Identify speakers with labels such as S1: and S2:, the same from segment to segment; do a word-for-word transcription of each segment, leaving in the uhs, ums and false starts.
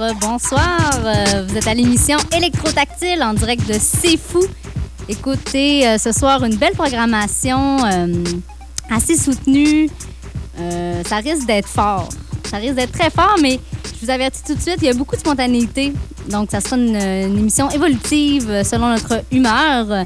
S1: bonsoir. Euh, vous êtes à l'émission Électrotactile en direct de C'est Fou. Écoutez, euh, ce soir, une belle programmation euh, assez soutenue. Euh, ça risque d'être fort. Ça risque d'être très fort, mais je vous avertis tout de suite, il y a beaucoup de spontanéité. Donc, ça sera une, une émission évolutive selon notre humeur.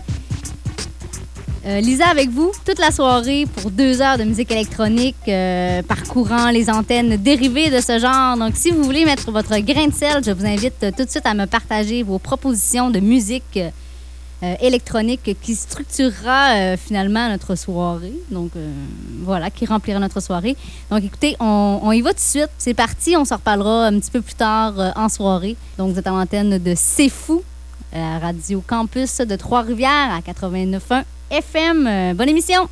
S1: Euh, Lisa avec vous toute la soirée pour deux heures de musique électronique euh, parcourant les antennes dérivées de ce genre. Donc, si vous voulez mettre votre grain de sel, je vous invite tout de suite à me partager vos propositions de musique euh, électronique qui structurera euh, finalement notre soirée. Donc, euh, voilà, qui remplira notre soirée. Donc, écoutez, on, on y va tout de suite. C'est parti, on s'en reparlera un petit peu plus tard euh, en soirée. Donc, vous êtes à l'antenne de C'est Fou, la radio campus de Trois-Rivières à quatre-vingt-neuf point un F M. Euh, bonne émission!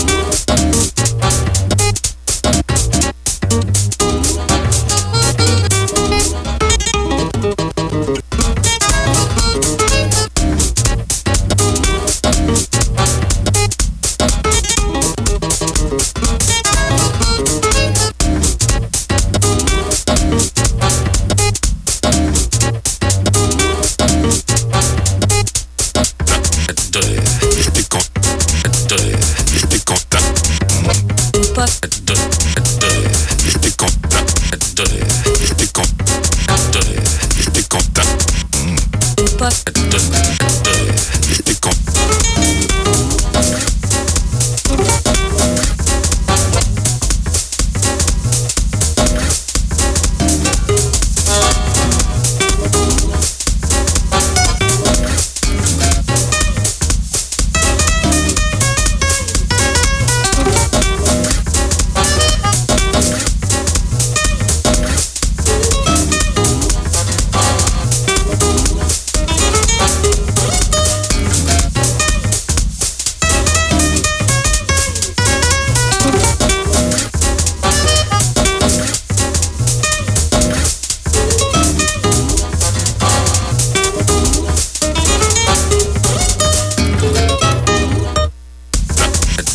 S2: We'll be right back.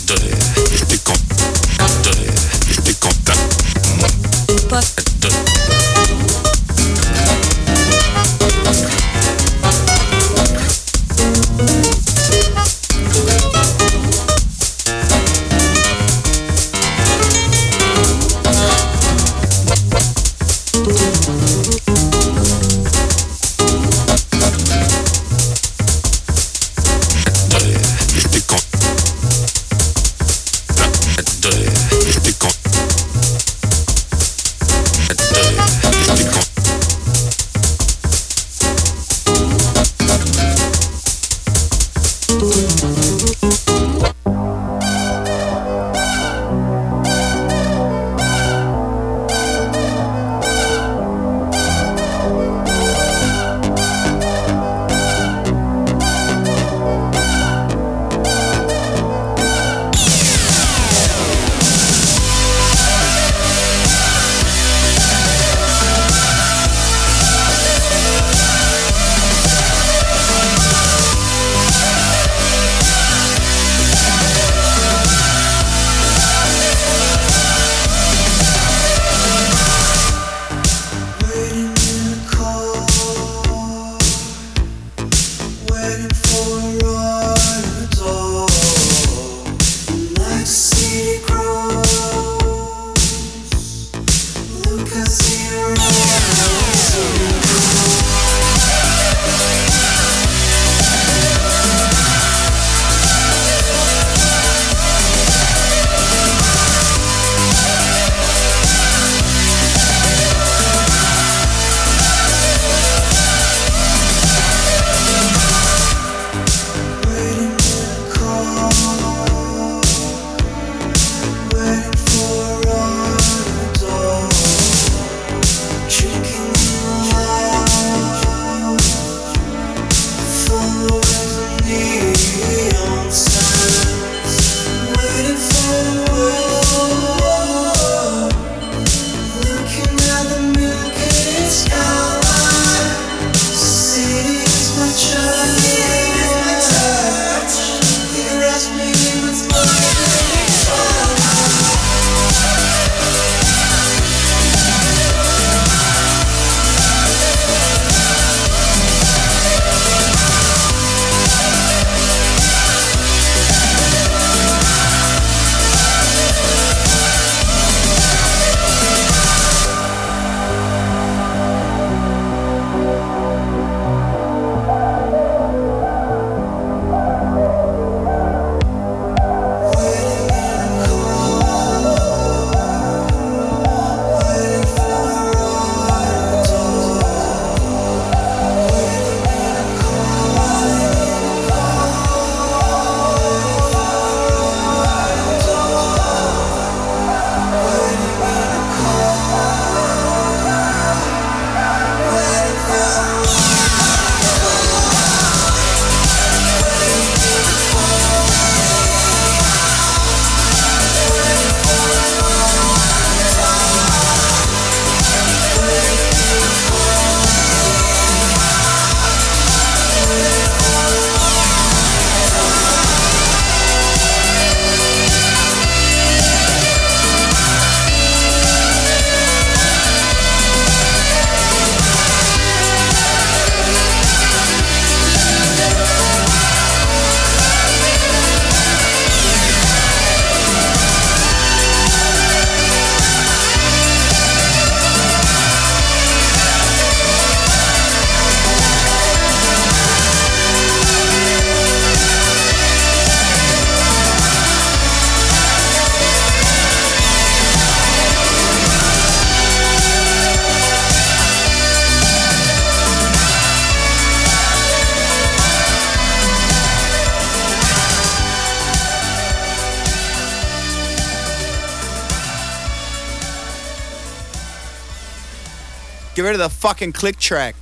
S2: Get rid of the fucking click track.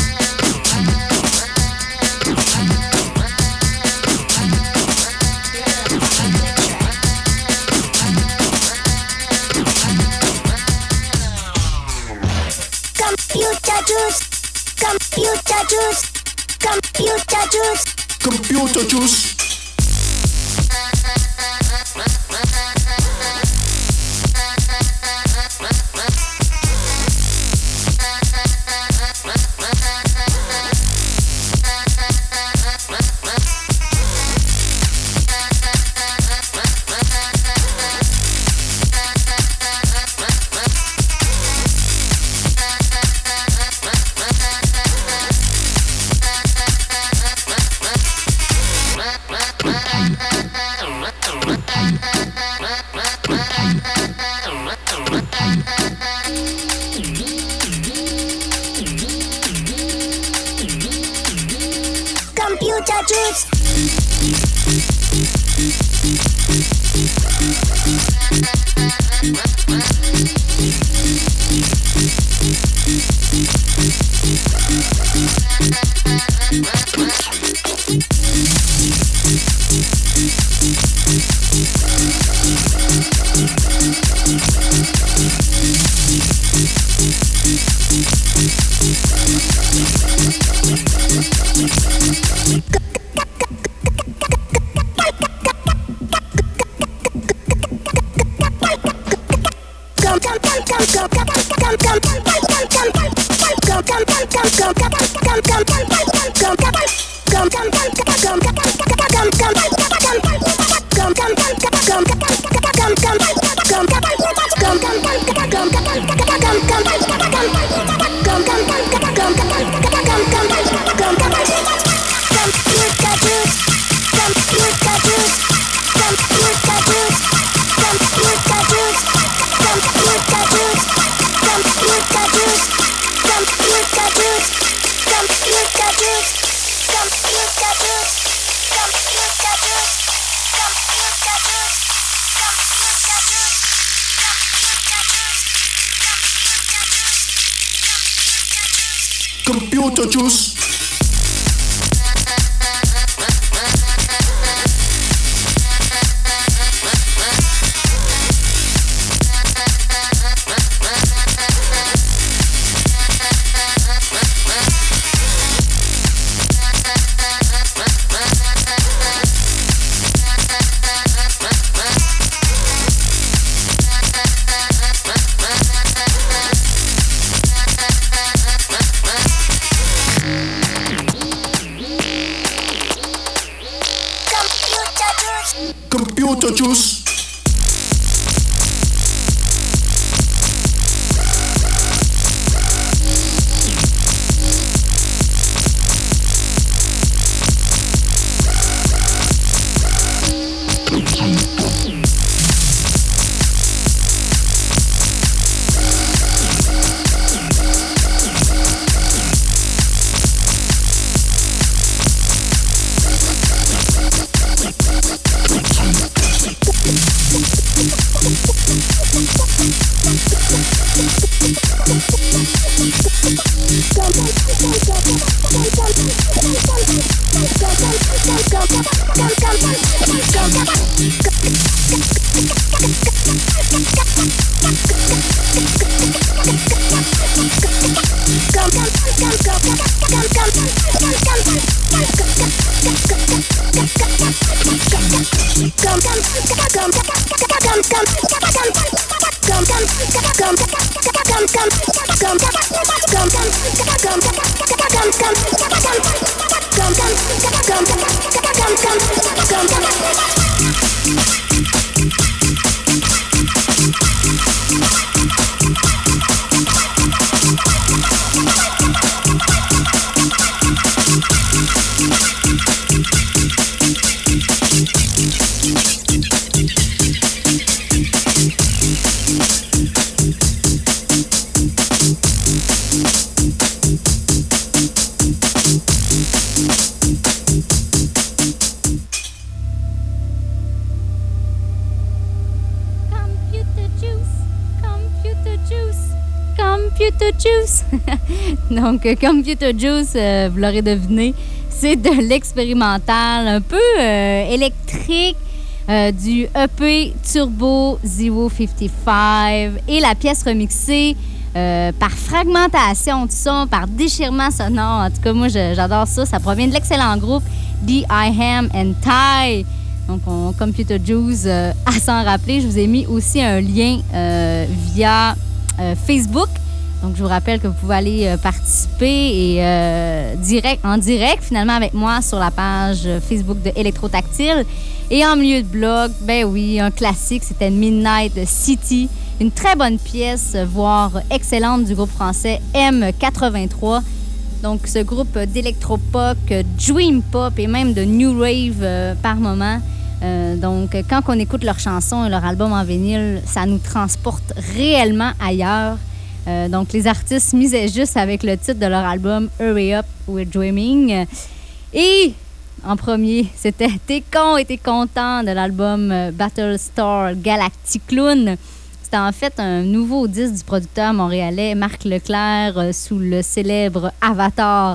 S3: Yeah. juice. Computer juice.
S4: Computer juice.
S3: Computer juice.
S4: Computer juice. Computer juice.
S1: Computer Juice. Donc, Computer Juice, euh, vous l'aurez deviné, c'est de l'expérimental un peu euh, électrique euh, du E P Turbo zéro cinquante-cinq et la pièce remixée euh, par fragmentation du son, par déchirement sonore. En tout cas, moi, je, j'adore ça. Ça provient de l'excellent groupe D I Ham and Ty. Donc, on, Computer Juice, euh, à s'en rappeler. Je vous ai mis aussi un lien euh, via euh, Facebook. Donc, je vous rappelle que vous pouvez aller euh, participer et euh, direct, en direct, finalement, avec moi sur la page Facebook de Électrotactile. Et en milieu de blog, ben oui, un classique, c'était Midnight City. Une très bonne pièce, voire excellente, du groupe français M quatre-vingt-trois. Donc, ce groupe d'électropop, dream pop et même de new rave euh, par moment. Euh, donc, quand on écoute leurs chansons et leur album en vinyle, ça nous transporte réellement ailleurs. Euh, donc, les artistes misaient juste avec le titre de leur album « Hurry Up, We're Dreaming ». Et en premier, c'était « T'es con et t'es content » de l'album euh, Battlestar Galactic Clown. C'était en fait un nouveau disque du producteur montréalais Marc Leclerc euh, sous le célèbre avatar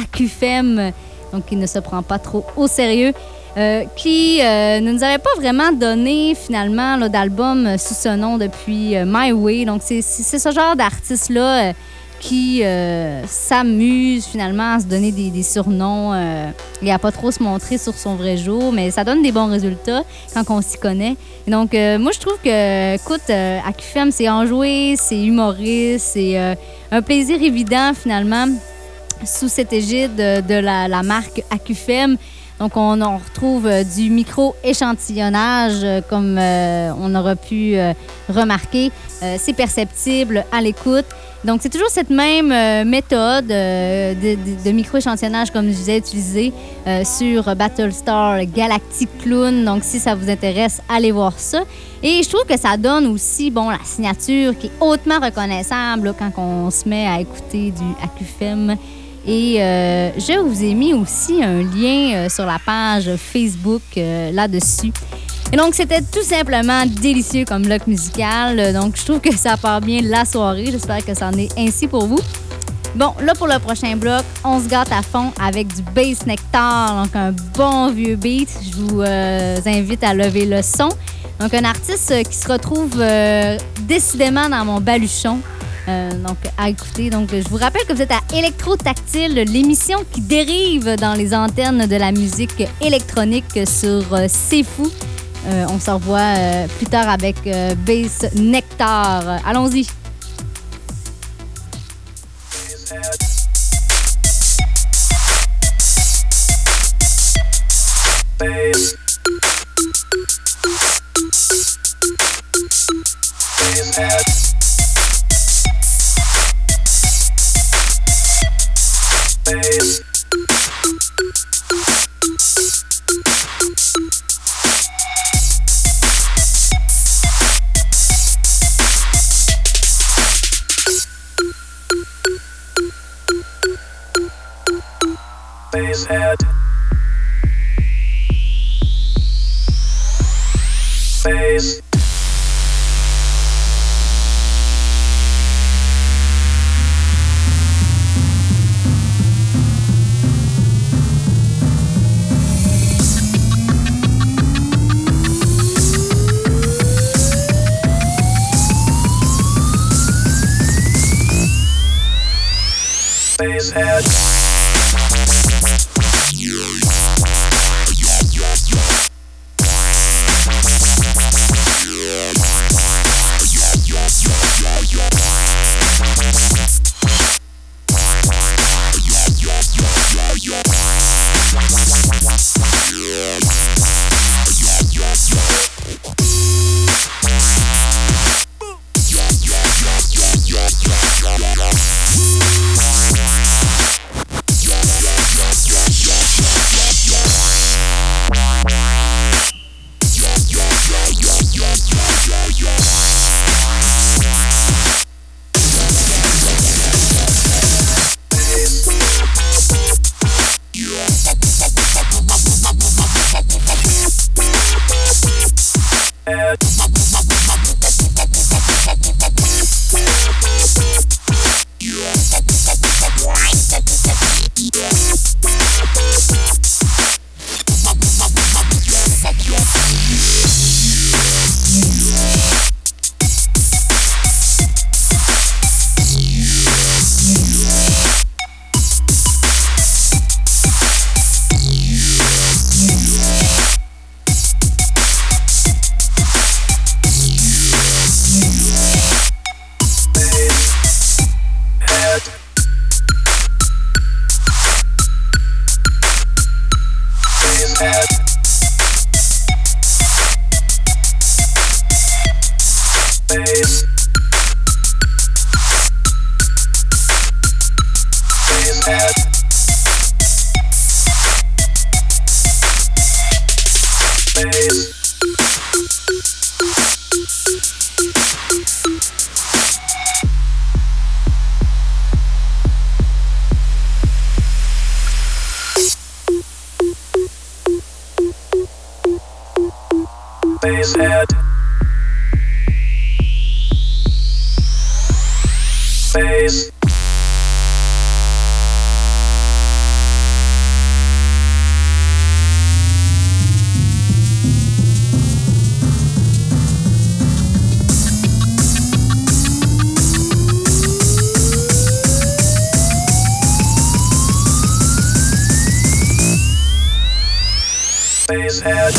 S1: Acufem, donc il ne se prend pas trop au sérieux. Euh, qui euh, ne nous avait pas vraiment donné finalement là, d'album sous ce nom depuis euh, My Way. Donc c'est, c'est, c'est ce genre d'artiste-là euh, qui euh, s'amuse finalement à se donner des, des surnoms euh, et à pas trop se montrer sur son vrai jour, mais ça donne des bons résultats quand on s'y connaît. Et donc euh, moi je trouve que, écoute, euh, Acufem, c'est enjoué, c'est humoriste, c'est euh, un plaisir évident finalement sous cette égide de, de la, la marque Acufem. Donc, on, on retrouve euh, du micro-échantillonnage, euh, comme euh, on aura pu euh, remarquer. Euh, c'est perceptible à l'écoute. Donc, c'est toujours cette même euh, méthode euh, de, de, de micro-échantillonnage, comme je disais, utilisée euh, sur Battlestar Galactic Clown. Donc, si ça vous intéresse, allez voir ça. Et je trouve que ça donne aussi, bon, la signature qui est hautement reconnaissable là, quand on se met à écouter du Acufem. Et euh, je vous ai mis aussi un lien euh, sur la page Facebook euh, là-dessus. Et donc, c'était tout simplement délicieux comme bloc musical. Donc, je trouve que ça part bien la soirée. J'espère que ça en est ainsi pour vous. Bon, là, pour le prochain bloc, on se gâte à fond avec du Bass Nectar. Donc, un bon vieux beat. Je vous euh, invite à lever le son. Donc, un artiste qui se retrouve euh, décidément dans mon baluchon. Euh, donc, à écouter. Donc, je vous rappelle que vous êtes à Électrotactile, l'émission qui dérive dans les antennes de la musique électronique sur euh, C'est Fou. Euh, on se revoit euh, plus tard avec euh, Bass Nectar. Allons-y. Bass. Bass. Bass. Bass head. Bass. Bass head.
S5: Bass. Bass head. Bass. Bass head. Bass. Bass head.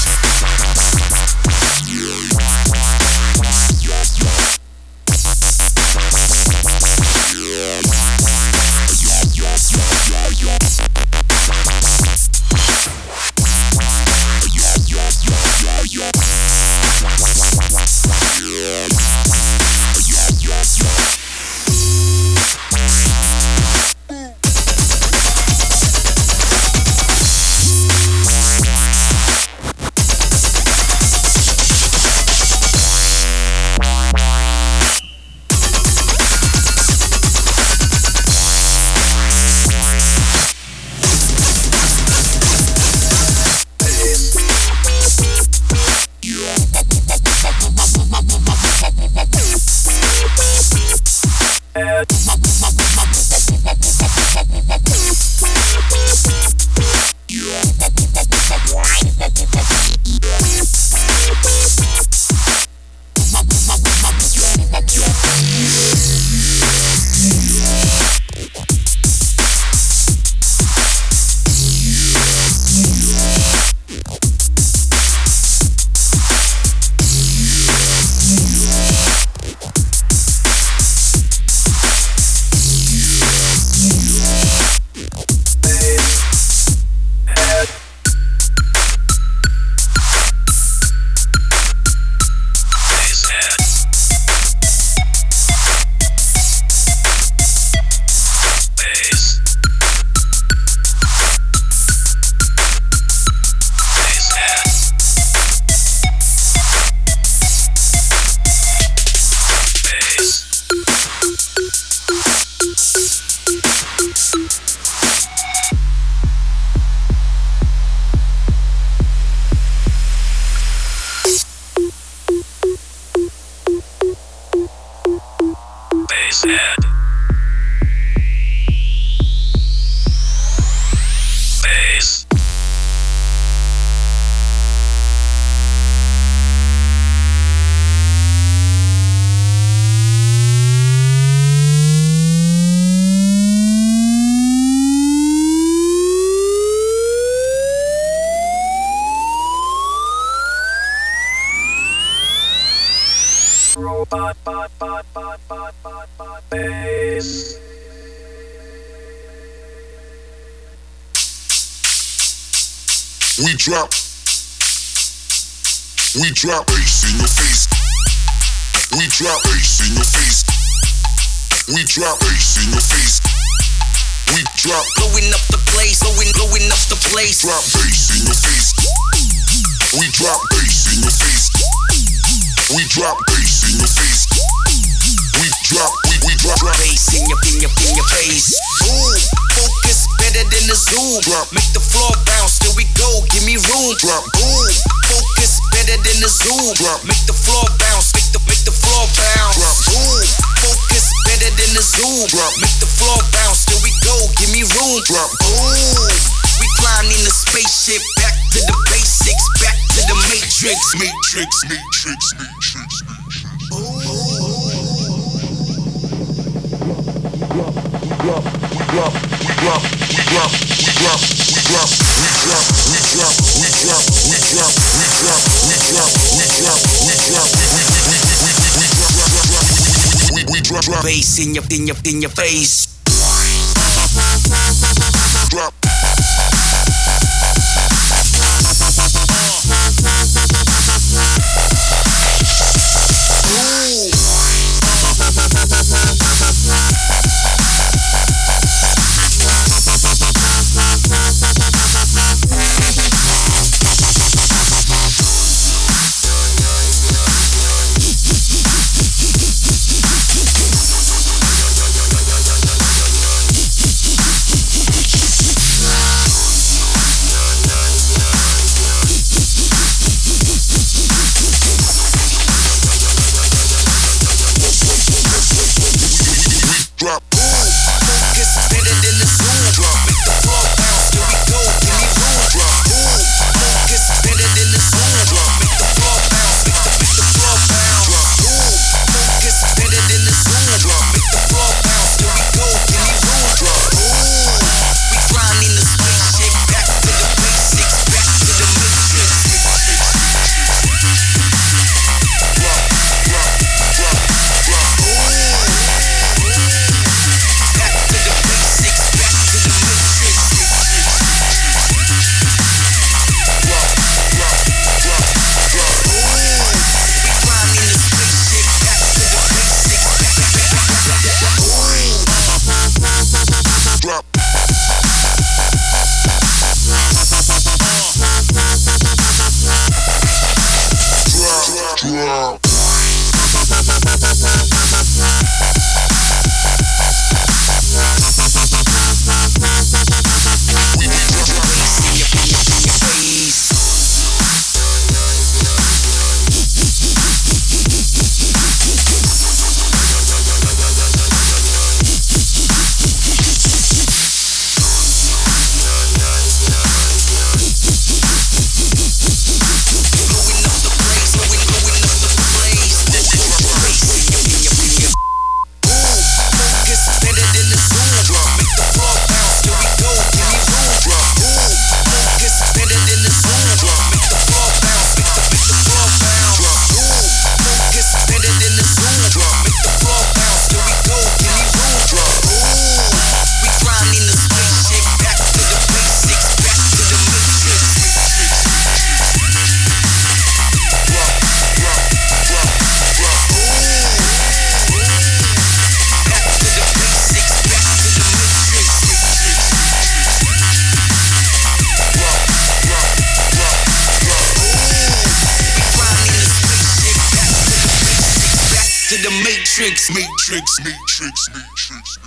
S5: Robot, bot, bot, bot, bot, bot, bot, bass.
S4: We drop. We drop bass in your face. We drop bass in your face. We drop bass in your face. We drop.
S6: Blowing up the place, blowing, blowing up the place.
S4: Drop bass in your face. We drop bass in your face. We drop bass in your face. We drop, we, we drop, drop
S6: bass in your, in your, in your face. Boom, focus better than the zoom.
S4: Drop.
S6: Make the floor bounce, here we go, give me room.
S4: Drop.
S6: Boom, focus better than the zoom.
S4: Drop.
S6: Make the floor bounce, make the, make the floor bounce.
S4: Drop.
S6: Boom, focus better than the zoom.
S4: Drop.
S6: Make the floor bounce, here we go, give me room.
S4: Drop.
S6: Boom, we flying in the spaceship, back to the basics, back to the matrix.
S4: Matrix, matrix, matrix, matrix. Drop, we drop, we drop, we drop, we drop, we drop, we drop, we drop, we drop, we drop, we drop, we drop, we drop, we drop, we we we we we drop, drop, we we drop, drop
S6: bass in your in your in your face.
S4: Drop.
S6: Ooh.
S4: drop.
S6: Matrix, Matrix, Matrix, Matrix,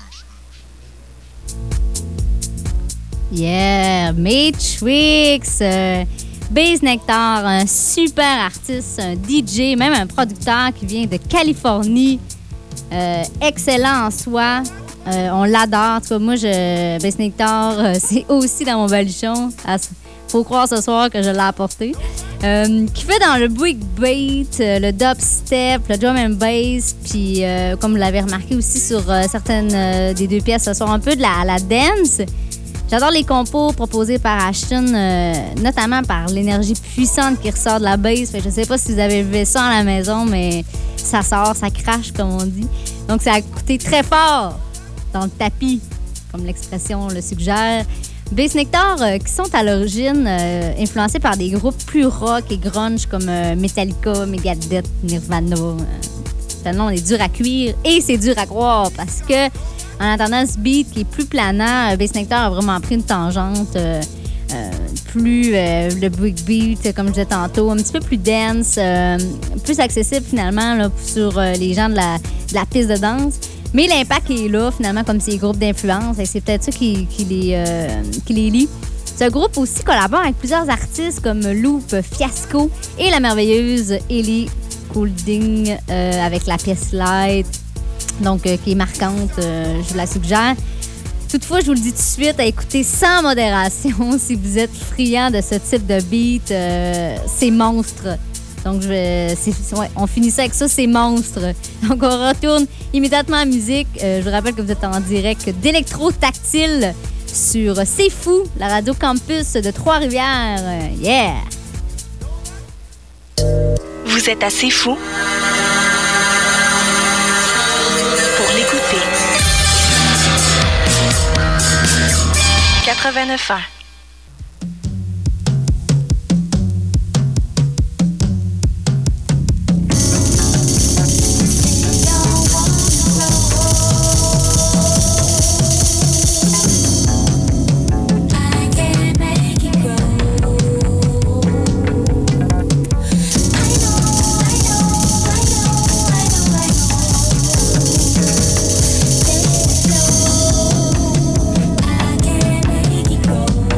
S1: Yeah, Matrix. Euh, Base Nectar, un super artiste, un D J, même un producteur qui vient de Californie. Euh, excellent en soi. Euh, on l'adore. En tout cas, moi, je, Base Nectar, euh, c'est aussi dans mon baluchon. Il faut croire ce soir que je l'ai apporté. Euh, qui fait dans le breakbeat, euh, le dubstep, le drum and bass, puis euh, comme vous l'avez remarqué aussi sur euh, certaines euh, des deux pièces ce soir, un peu de la, la dance. J'adore les compos proposés par Ashton, euh, notamment par l'énergie puissante qui ressort de la bass. Fait que je sais pas si vous avez vu ça à la maison, mais ça sort, ça crache, comme on dit. Donc ça a coûté très fort dans le tapis, comme l'expression le suggère. Base Nectar, euh, qui sont à l'origine euh, influencés par des groupes plus rock et grunge comme euh, Metallica, Megadeth, Nirvana. Euh, tellement on est dur à cuire et c'est dur à croire parce que en entendant ce beat qui est plus planant, euh, Base Nectar a vraiment pris une tangente euh, euh, plus euh, le breakbeat, comme je disais tantôt, un petit peu plus dense, euh, plus accessible finalement là, sur euh, les gens de la, de la piste de danse. Mais l'impact est là, finalement, comme ces groupes d'influence. Et c'est peut-être ça qui, qui, les, euh, qui les lie. Ce groupe aussi collabore avec plusieurs artistes comme Loop, Fiasco et la merveilleuse Ellie Goulding euh, avec la pièce Light, donc euh, qui est marquante, euh, je vous la suggère. Toutefois, je vous le dis tout de suite, à écouter sans modération si vous êtes friand de ce type de beat. Euh, c'est monstre. Donc, je vais, c'est, ouais, on finit ça avec ça, c'est monstre. Donc, on retourne immédiatement à la musique. Euh, je vous rappelle que vous êtes en direct d'Electro Tactile sur C'est Fou, la radio campus de Trois-Rivières. Euh, yeah!
S7: Vous êtes assez fou pour l'écouter. quatre-vingt-neuf ans.
S3: I can't make it grow.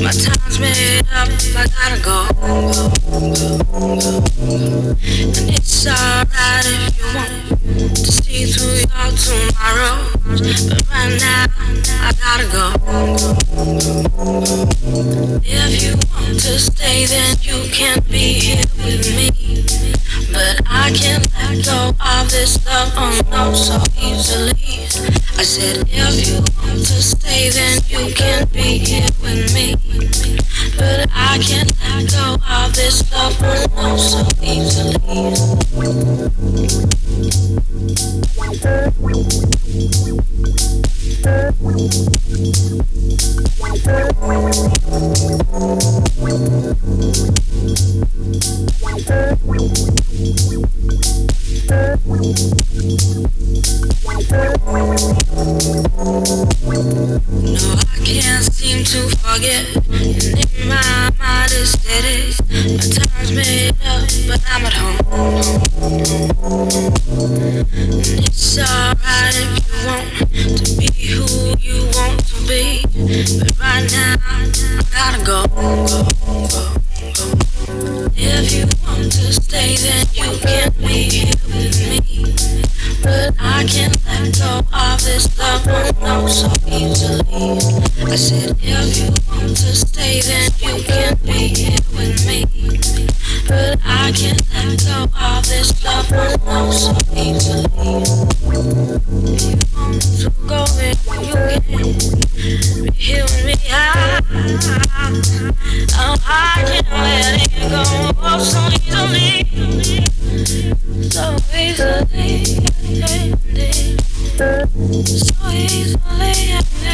S8: My time's made up, I gotta go, go, go, go, go. And it's alright if you want to see through your tomorrows, but right now I gotta go, go, go, go. If you want to stay, then you can be here with me, but I can't let go of this love, oh no, so easily. I said if you want to stay, then you can be here with me, but I can't let go of this love, oh no, so easily. No, I can't seem to forget, and in my mind is steady. My time's made up, but I'm at home. And it's alright if you want to be who you want to be, but right now I gotta go, go, go, go. If you want to stay, then you can be here with me, but I can't let go of this love, oh no, so easily. I said if you want to stay, then you can be here with me, but I can't let go of this love, oh no, so easily. If you want to go, then you can be here with me. I, oh, I can't let it go, oh, so easily, so easily, so easily.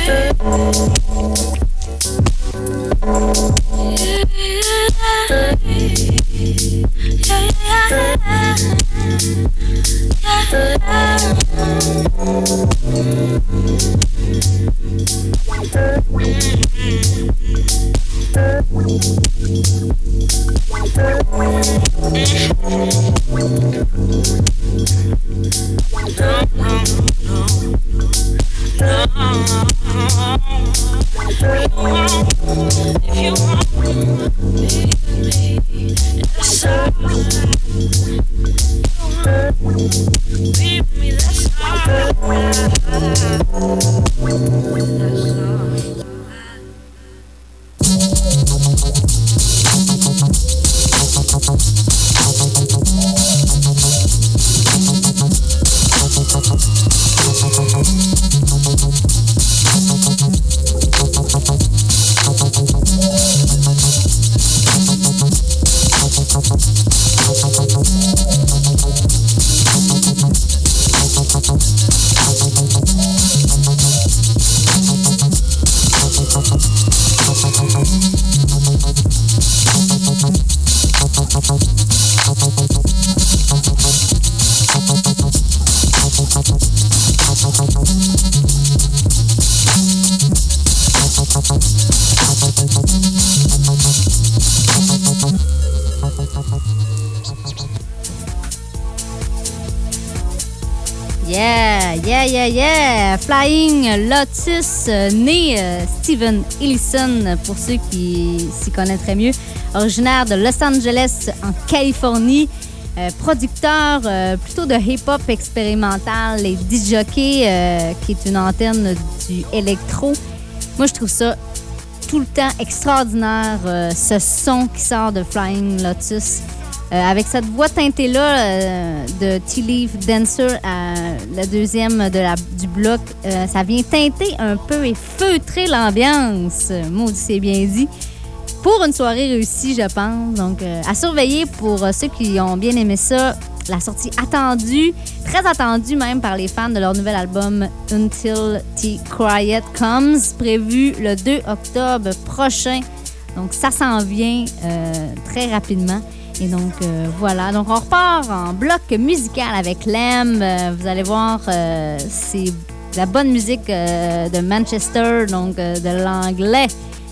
S1: Yeah, yeah, yeah, yeah! Flying Lotus, euh, né euh, Steven Ellison, pour ceux qui s'y connaîtraient mieux, originaire de Los Angeles, en Californie, euh, producteur euh, plutôt de hip-hop expérimental et disjockey, euh, qui est une antenne du électro. Moi, je trouve ça tout le temps extraordinaire, euh, ce son qui sort de Flying Lotus. Euh, avec cette voix teintée-là euh, de Tea Leaf Dancer, euh, la deuxième de la, du bloc, euh, ça vient teinter un peu et feutrer l'ambiance. Maudit, c'est bien dit. Pour une soirée réussie, je pense. Donc, euh, à surveiller pour euh, ceux qui ont bien aimé ça. La sortie attendue, très attendue même par les fans de leur nouvel album Until the Quiet Comes, prévu le deux octobre prochain. Donc, ça s'en vient euh, très rapidement. Et donc, euh, voilà. Donc, on repart en bloc musical avec Lem. Euh, vous allez voir, euh, c'est de la bonne musique euh, de Manchester, donc euh, de l'anglais.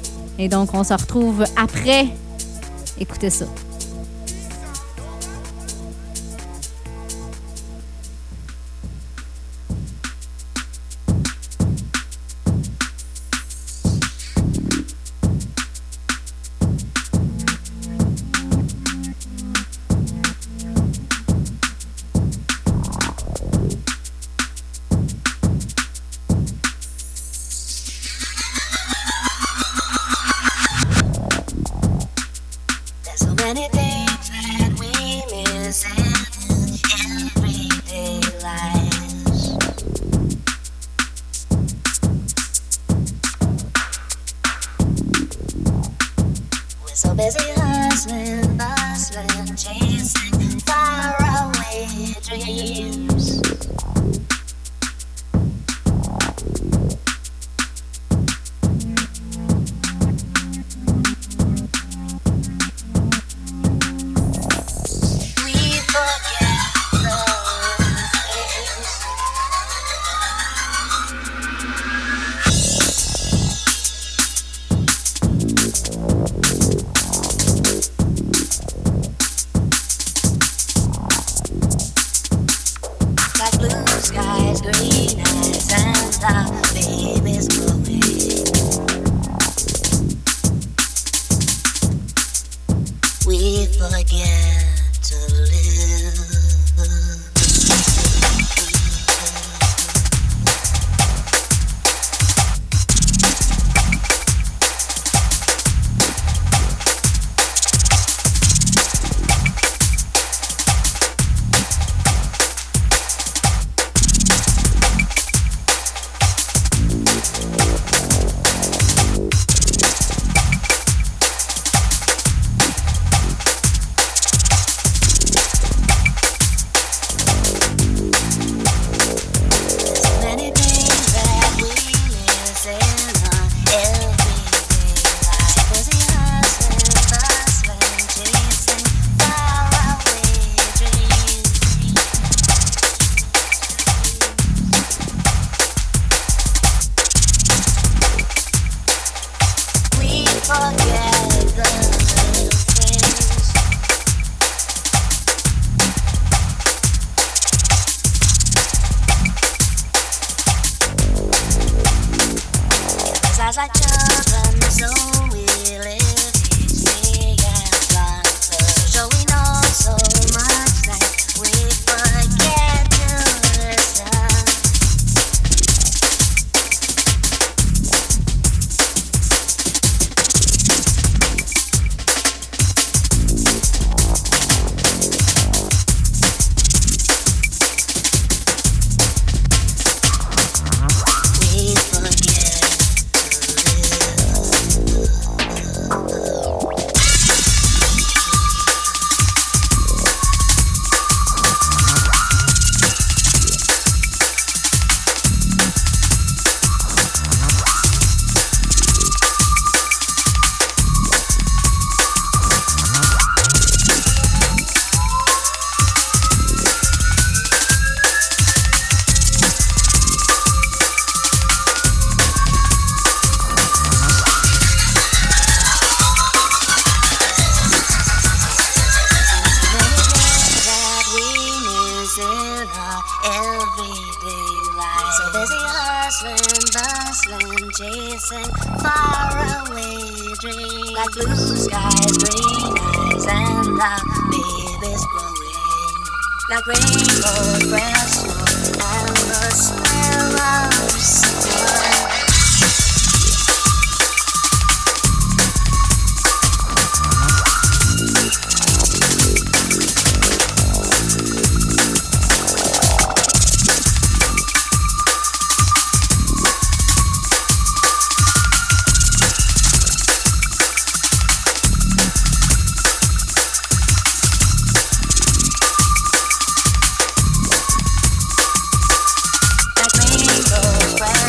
S1: Et donc, on se retrouve après. Écoutez ça.
S3: many things that we miss in everyday lives. We're so busy hustling, bustling, chasing faraway dreams. Skies, green eyes, and our baby's glowing. We forget to live. Like rainbows,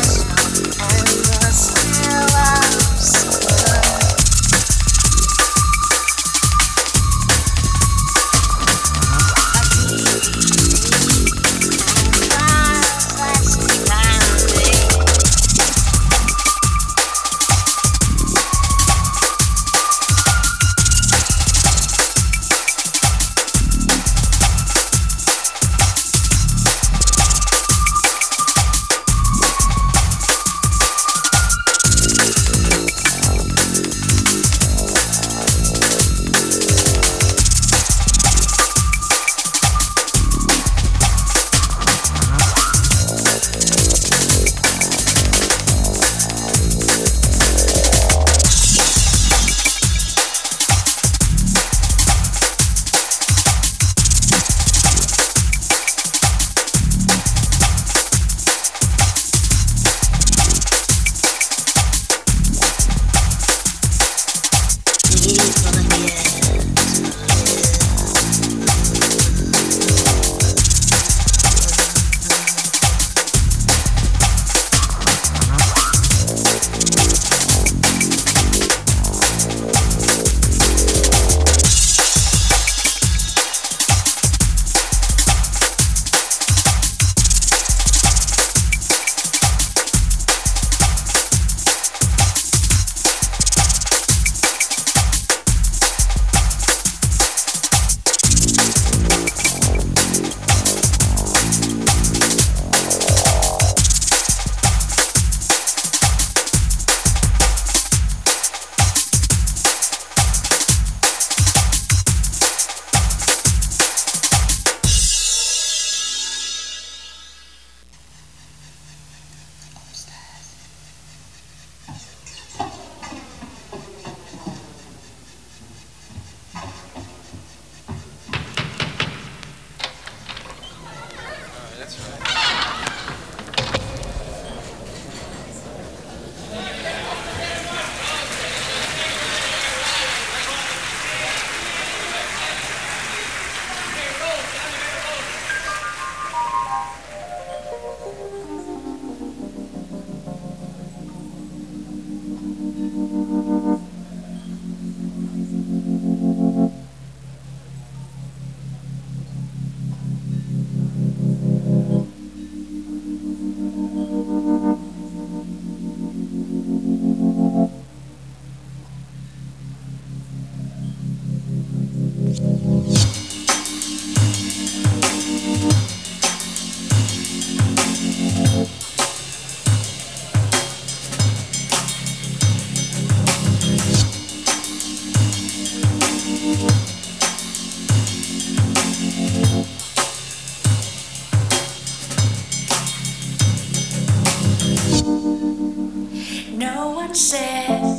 S8: said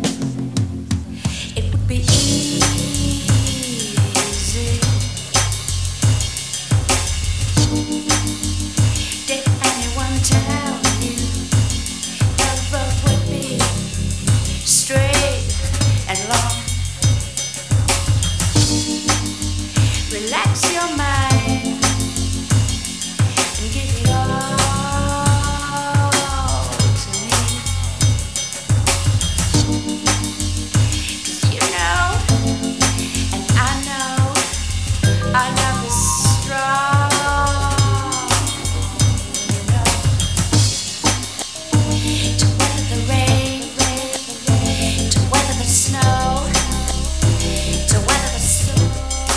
S8: it would be easy. Did anyone tell you the road would be straight and long? Relax your mind and give it all to me. 'Cause you know, and I know, our love is strong. You know, to weather the rain, to weather the snow, to weather the storm.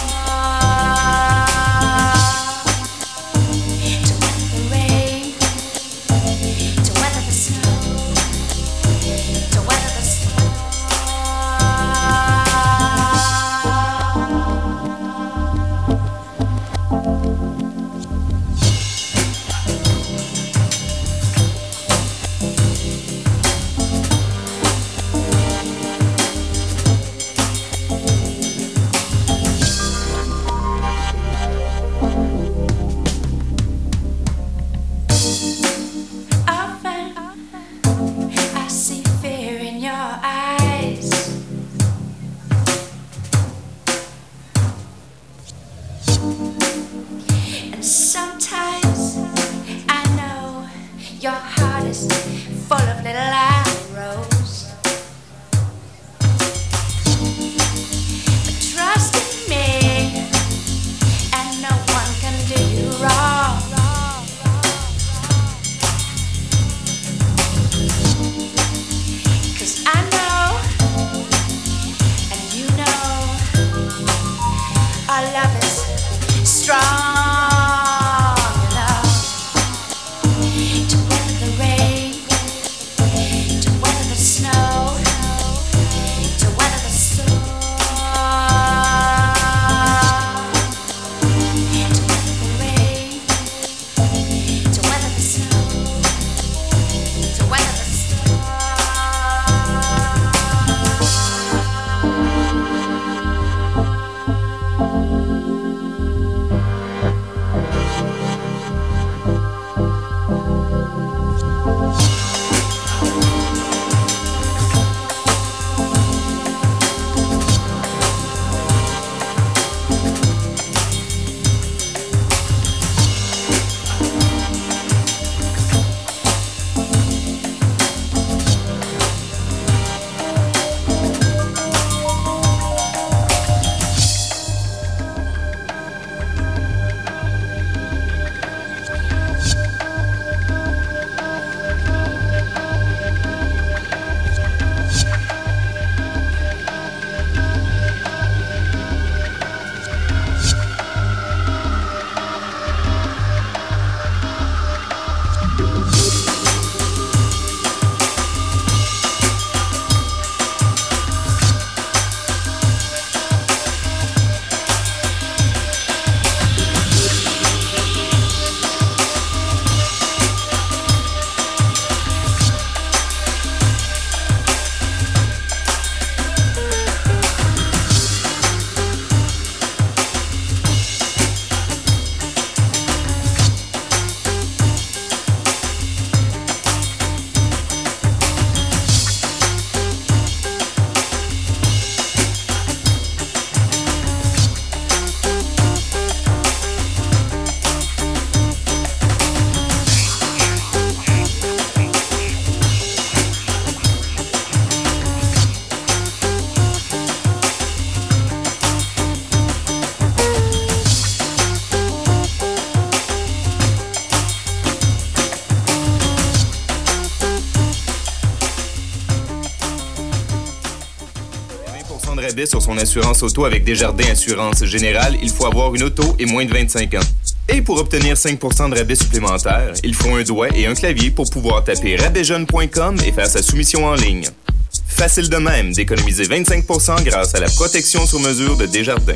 S9: de rabais sur son assurance auto avec Desjardins Assurance Générale, il faut avoir une auto et moins de vingt-cinq ans. Et pour obtenir cinq pour cent de rabais supplémentaires, il faut un doigt et un clavier pour pouvoir taper rabais jeune point com et faire sa soumission en ligne. Facile de même d'économiser vingt-cinq pour cent grâce à la protection sur mesure de Desjardins.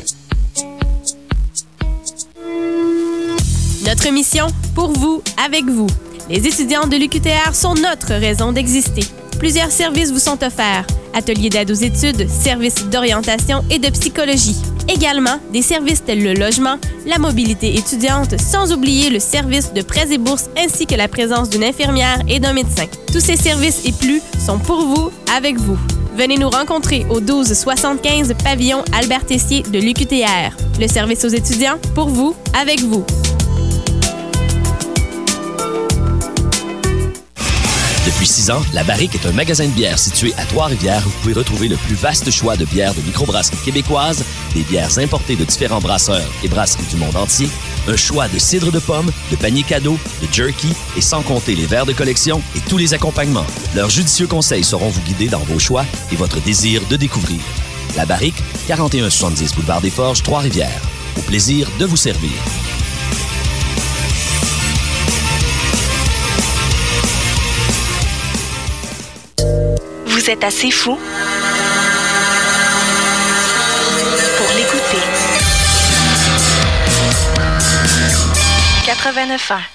S10: Notre mission, pour vous, avec vous. Les étudiants de l'U Q T R sont notre raison d'exister. Plusieurs services vous sont offerts. Ateliers d'aide aux études, services d'orientation et de psychologie. Également, des services tels le logement, la mobilité étudiante, sans oublier le service de prêts et bourses ainsi que la présence d'une infirmière et d'un médecin. Tous ces services et plus sont pour vous, avec vous. Venez nous rencontrer au douze soixante-quinze pavillon Albert Tessier de l'U Q T R. Le service aux étudiants, pour vous, avec vous.
S11: Depuis six ans, La Barrique est un magasin de bière situé à Trois-Rivières où vous pouvez retrouver le plus vaste choix de bières de microbrasserie québécoises, des bières importées de différents brasseurs et brasseries du monde entier, un choix de cidre de pomme, de paniers cadeaux, de jerky et sans compter les verres de collection et tous les accompagnements. Leurs judicieux conseils sauront vous guider dans vos choix et votre désir de découvrir. La Barrique, quarante et un soixante-dix boulevard des Forges, Trois-Rivières. Au plaisir de vous servir.
S7: Vous êtes assez fou pour l'écouter. quatre-vingt-neuf ans.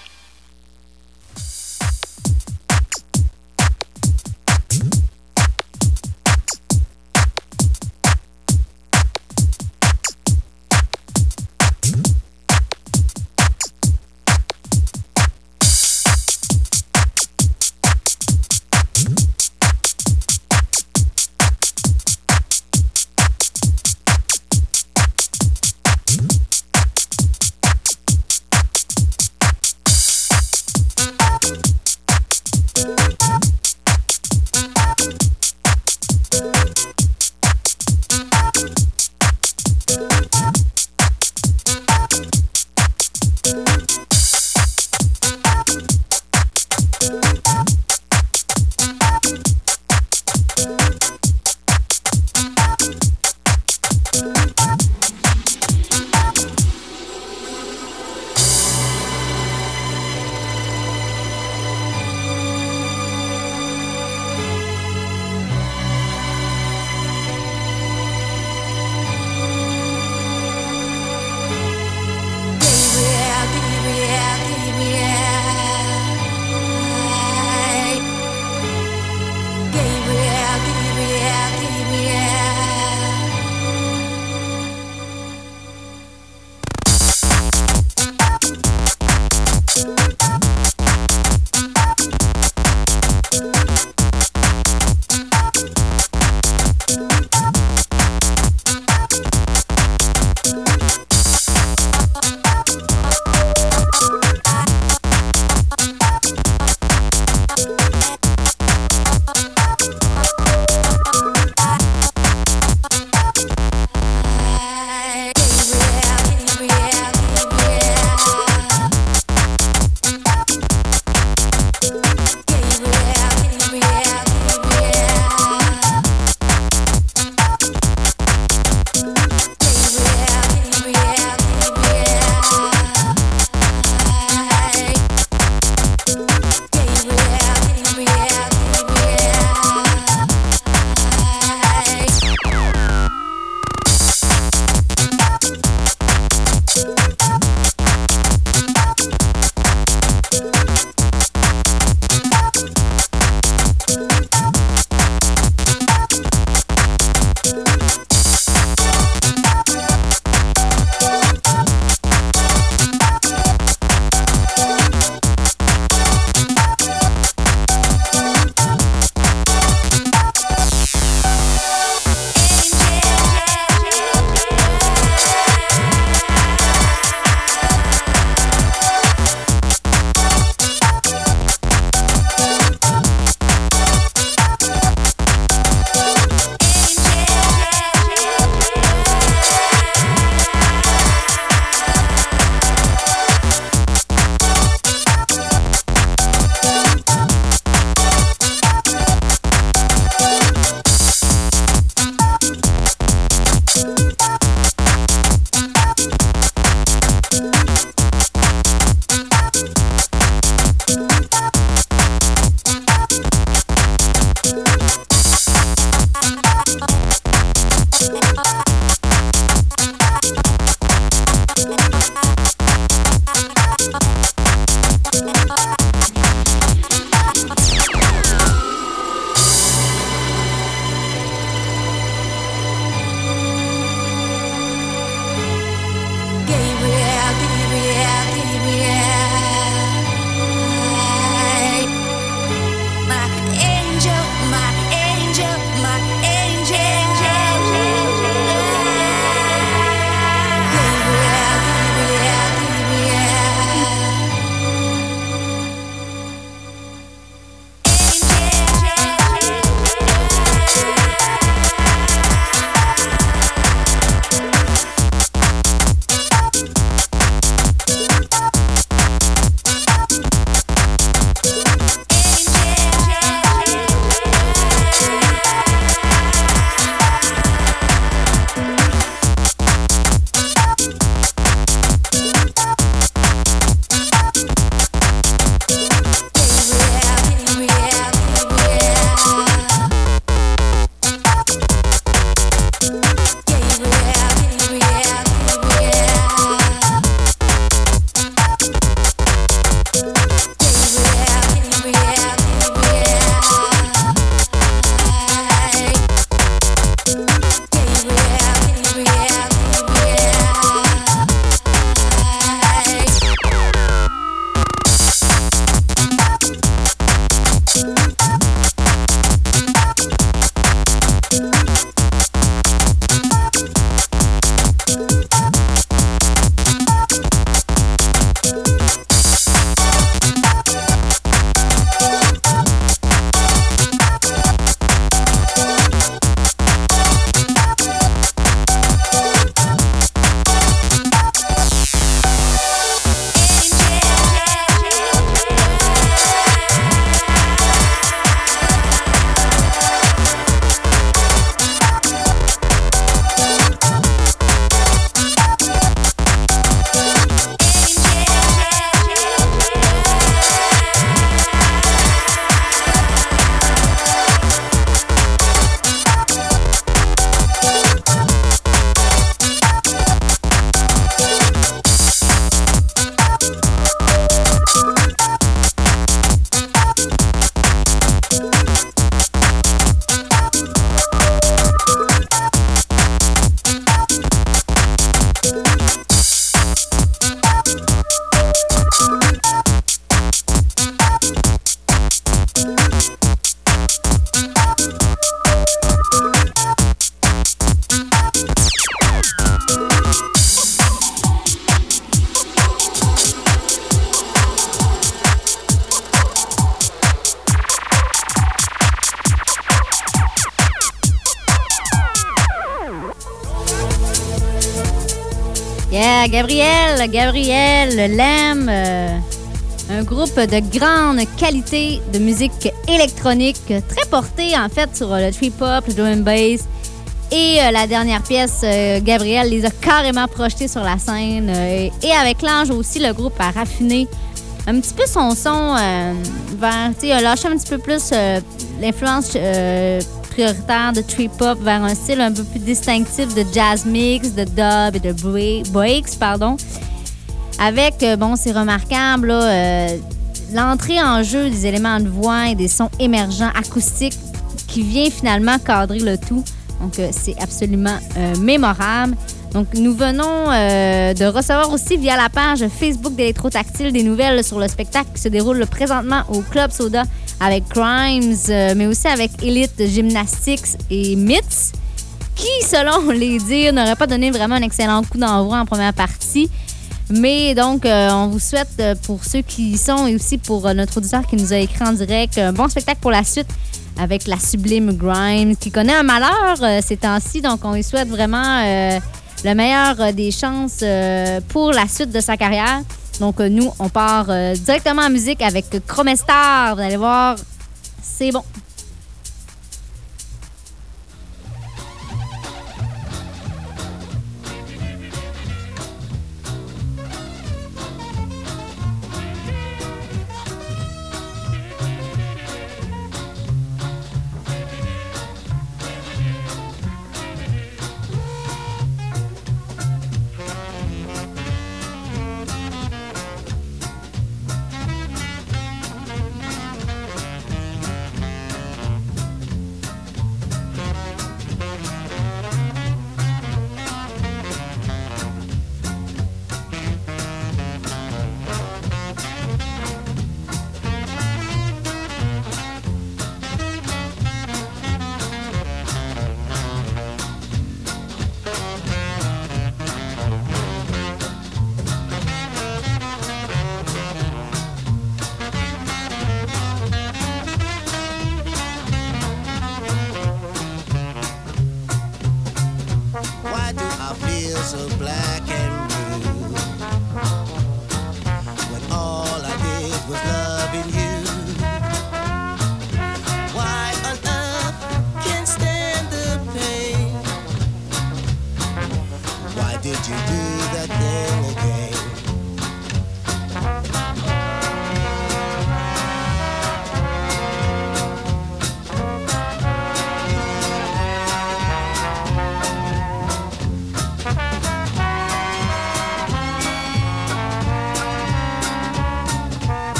S1: à Gabriel, Gabriel Lem, euh, un groupe de grande qualité de musique électronique, très porté en fait sur le trip-hop, le drum and bass. Et euh, la dernière pièce, euh, Gabriel les a carrément projetés sur la scène. Euh, et avec l'Ange aussi, le groupe a raffiné un petit peu son son euh, vers, tu sais, a lâché un petit peu plus euh, l'influence euh, prioritaire de trip-hop vers un style un peu plus distinctif de jazz mix, de dub et de breaks, pardon. Avec, euh, bon, c'est remarquable, là, euh, l'entrée en jeu des éléments de voix et des sons émergents acoustiques qui vient finalement cadrer le tout. Donc, euh, c'est absolument euh, mémorable. Donc, nous venons euh, de recevoir aussi via la page Facebook d'Électrotactile des nouvelles sur le spectacle qui se déroule présentement au Club Soda avec Crimes, euh, mais aussi avec Elite Gymnastics et Myths, qui, selon les dires, n'aurait pas donné vraiment un excellent coup d'envoi en première partie. Mais donc, euh, on vous souhaite, euh, pour ceux qui y sont et aussi pour euh, notre auditeur qui nous a écrit en direct, un bon spectacle pour la suite avec la sublime Grimes, qui connaît un malheur euh, ces temps-ci. Donc, on lui souhaite vraiment euh, le meilleur euh, des chances euh, pour la suite de sa carrière. Donc, euh, nous, on part euh, directement en musique avec Chromestar. Vous allez voir, c'est bon.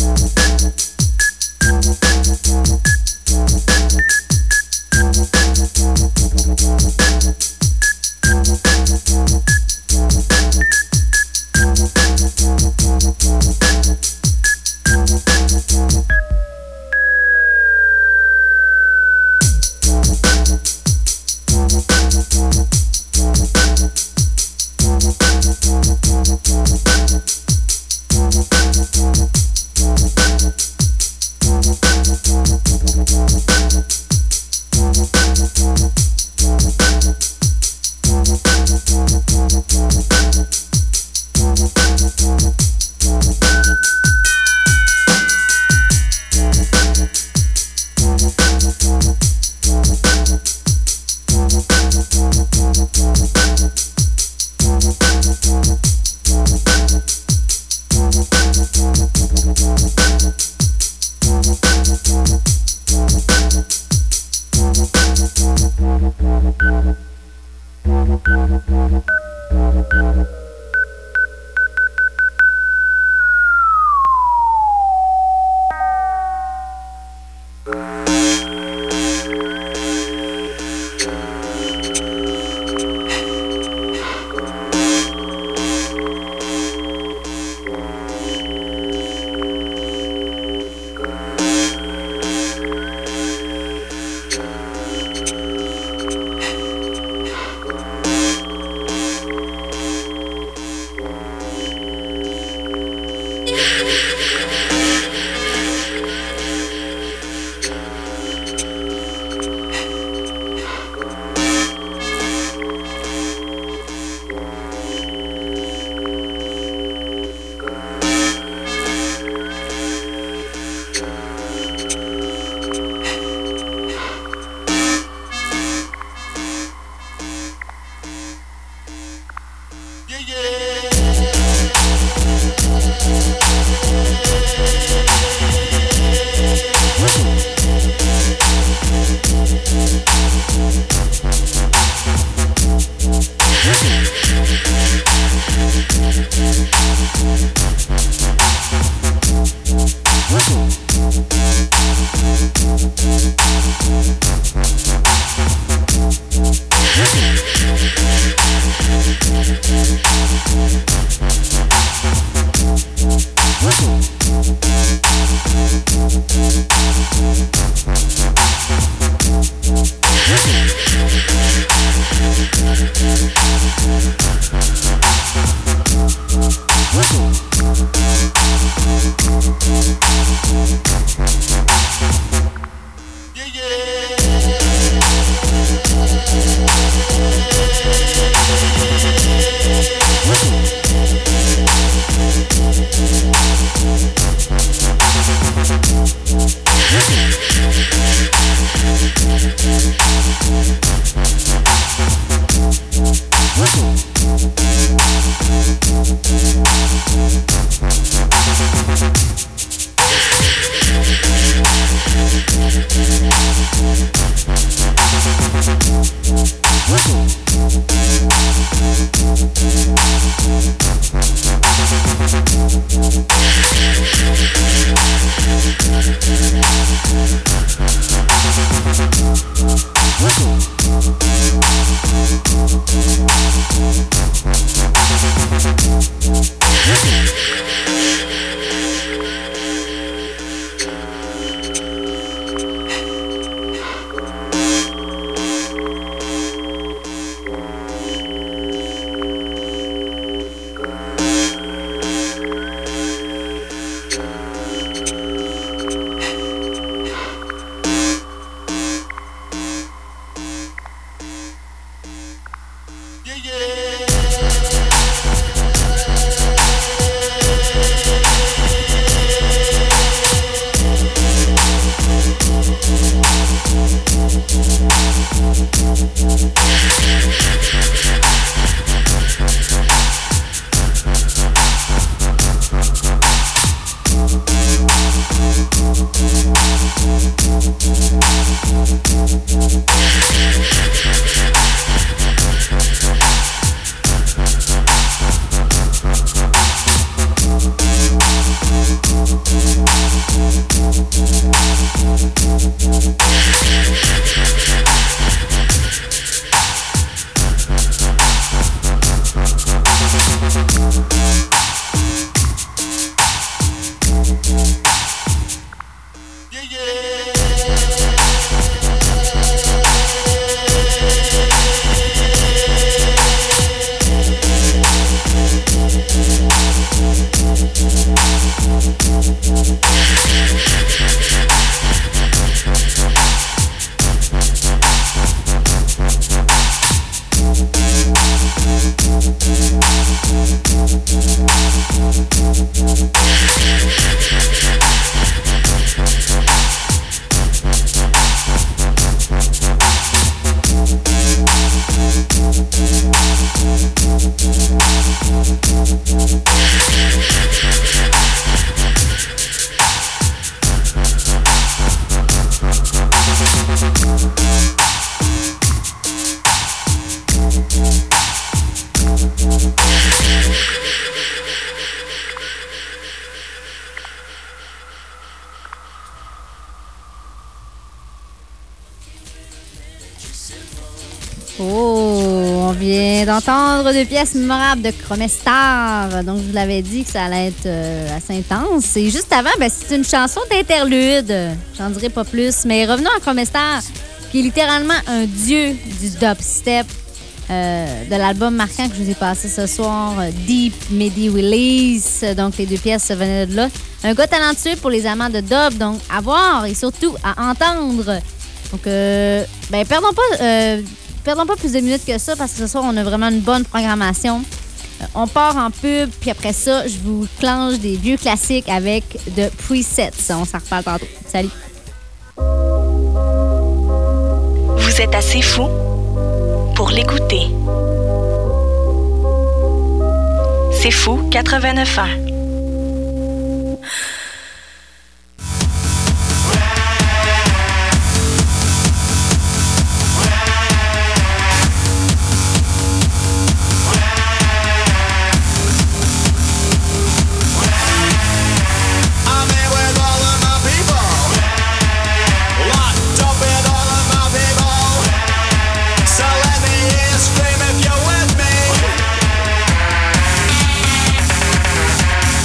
S12: We'll be right back.
S1: Oh, on vient d'entendre deux pièces mémorables de Chromestar. Donc, je vous l'avais dit que ça allait être euh, assez intense. Et juste avant, ben, c'est une chanson d'interlude. J'en dirai pas plus. Mais revenons à Chromestar, qui est littéralement un dieu du dubstep. Euh, de l'album marquant que je vous ai passé ce soir, Deep Midi Release. Donc, les deux pièces venaient de là. Un gars talentueux pour les amants de dub, donc à voir et surtout à entendre. Donc, euh, ben, perdons pas... Euh, Perdons pas plus de minutes que ça parce que ce soir, on a vraiment une bonne programmation. Euh, on part en pub, puis après ça, je vous clenche des vieux classiques avec de presets. On s'en reparle tantôt. Salut!
S7: Vous êtes assez fou pour l'écouter. C'est fou quatre-vingt-neuf ans.
S6: Scream if you're with me.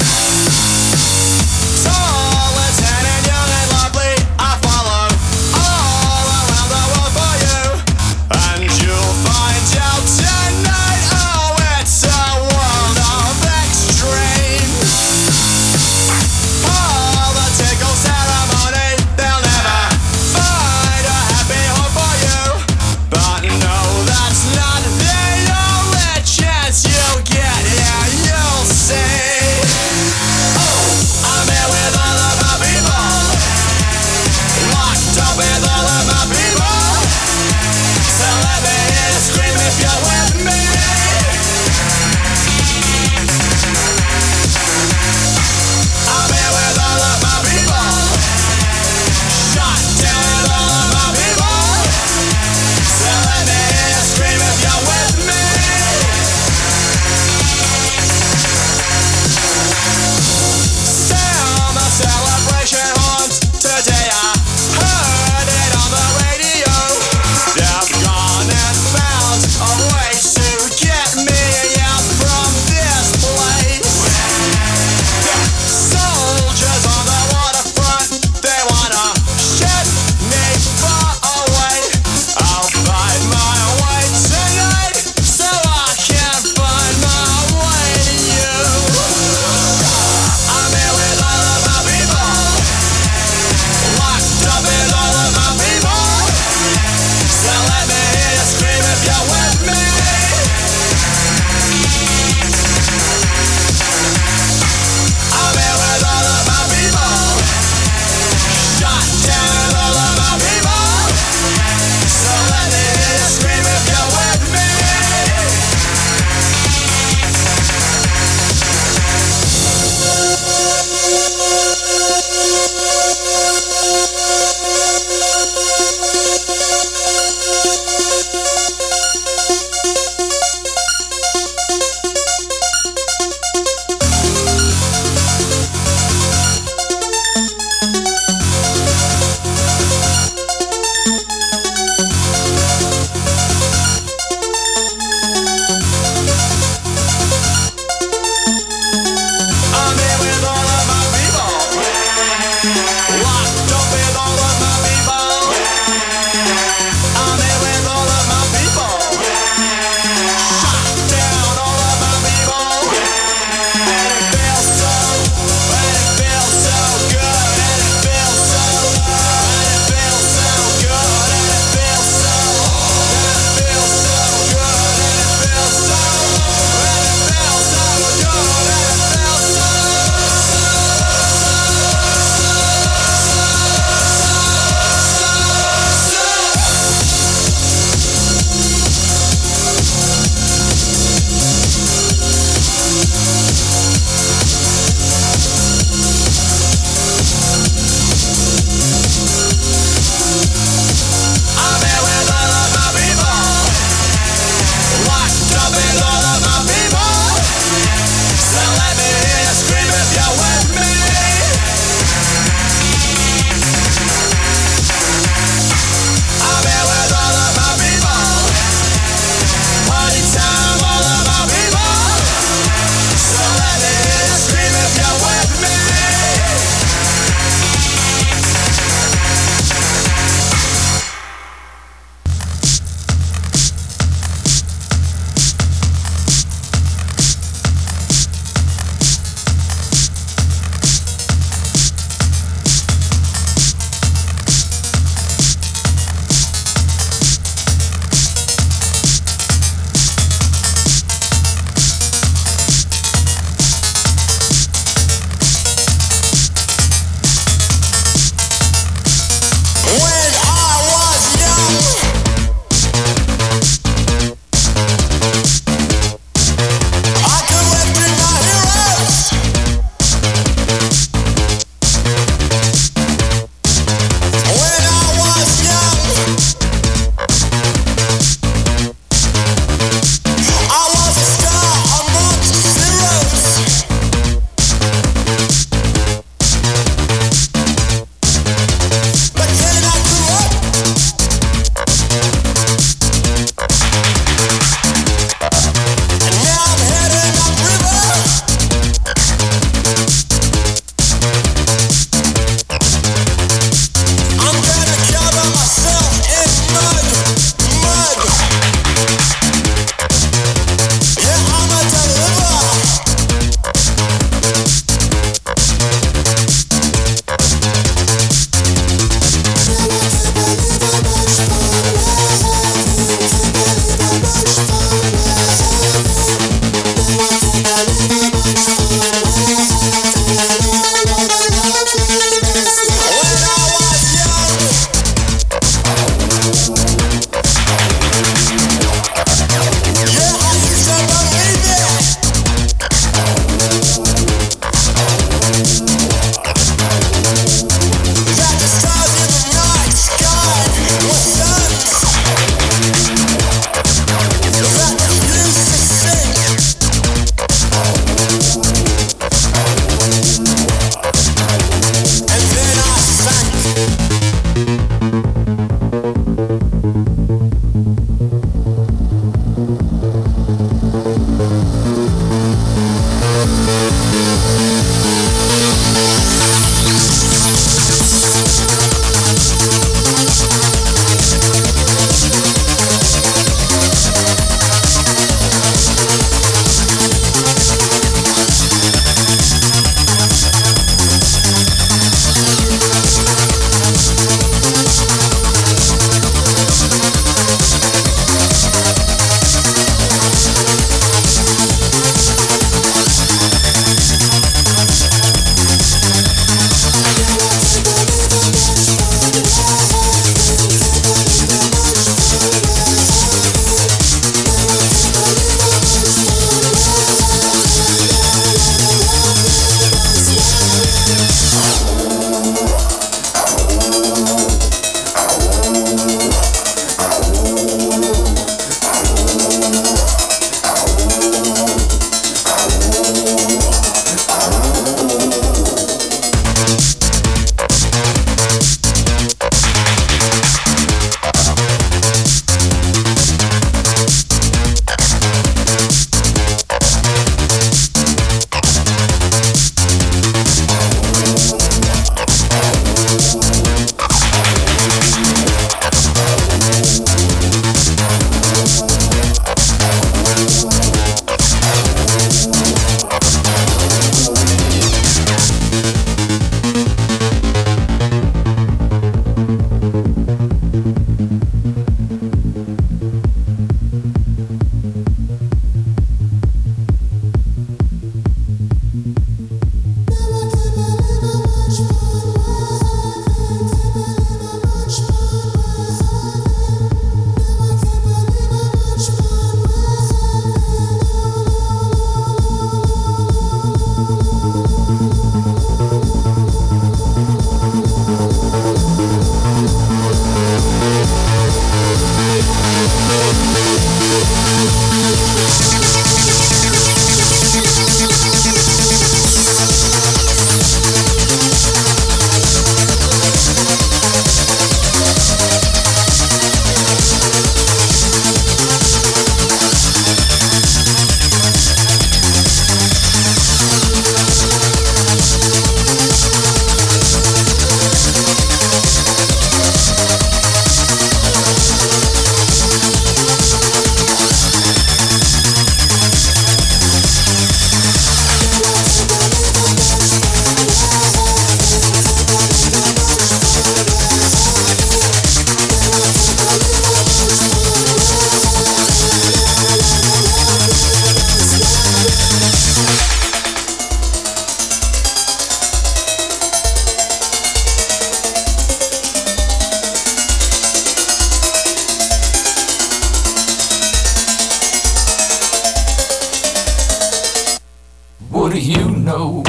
S12: What do you know?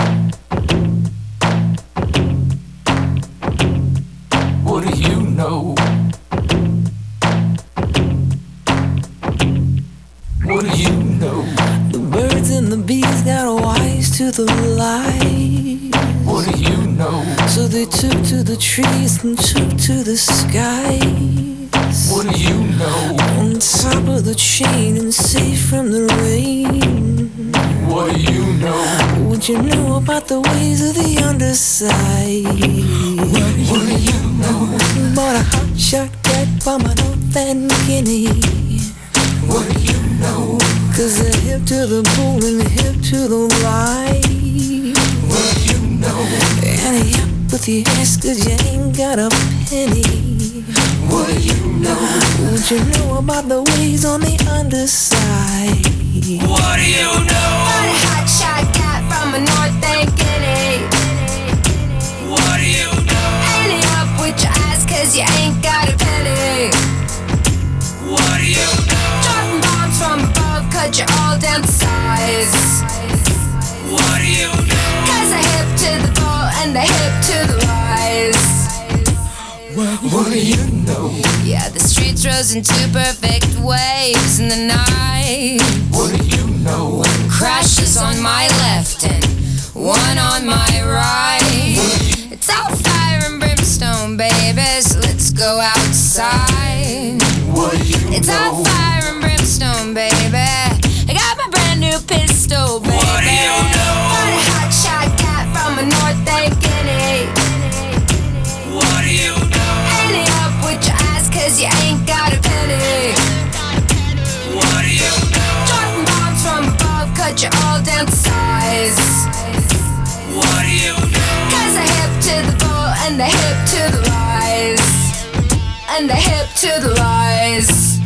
S12: What do you know? What do you know?
S13: The birds and the bees got wise to the light.
S12: What do you know?
S13: So they took to the trees and took to the skies.
S12: What do you know?
S13: On top of the chain and safe from the rain.
S12: What do you know?
S13: What you know about the ways of the underside?
S12: What, what do you know?
S13: Bought a hot shot cat by my North and Guinea.
S12: What do you know?
S13: Cause they're hip to the bull and hip to the light.
S12: What do you know?
S13: And he up with your ass cause you ain't got a penny.
S12: What do you know?
S13: What you know about the ways on the underside?
S6: What do you know?
S8: Got a hot shot cat from a North and Guinea.
S6: What do you know?
S8: Ante up with your ass cause you ain't got a penny.
S6: What do you know?
S8: Dropping bombs from above, cut you all down to size.
S6: What do you know?
S8: Cause I hip to the ball and they hip to the rise.
S12: What, what do you know?
S8: Yeah, the streets rose into perfect waves in the night.
S12: What do you know?
S8: Crashes on my left and one on my right. It's all fire and brimstone, baby, so let's go outside.
S12: What do you
S8: It's
S12: know?
S8: all fire and brimstone, baby. I got my brand new pistol, baby.
S6: What do you know?
S8: Got a hot shot cat from a North and Guinea.
S6: What do you know?
S8: Ante up with your ass cause you ain't got a penny.
S6: What do you know?
S8: Dropping bombs from above, cut you all down to size.
S6: What do you know?
S8: Cause I hip to the bull and the hip to the rise. And the hip to the rise.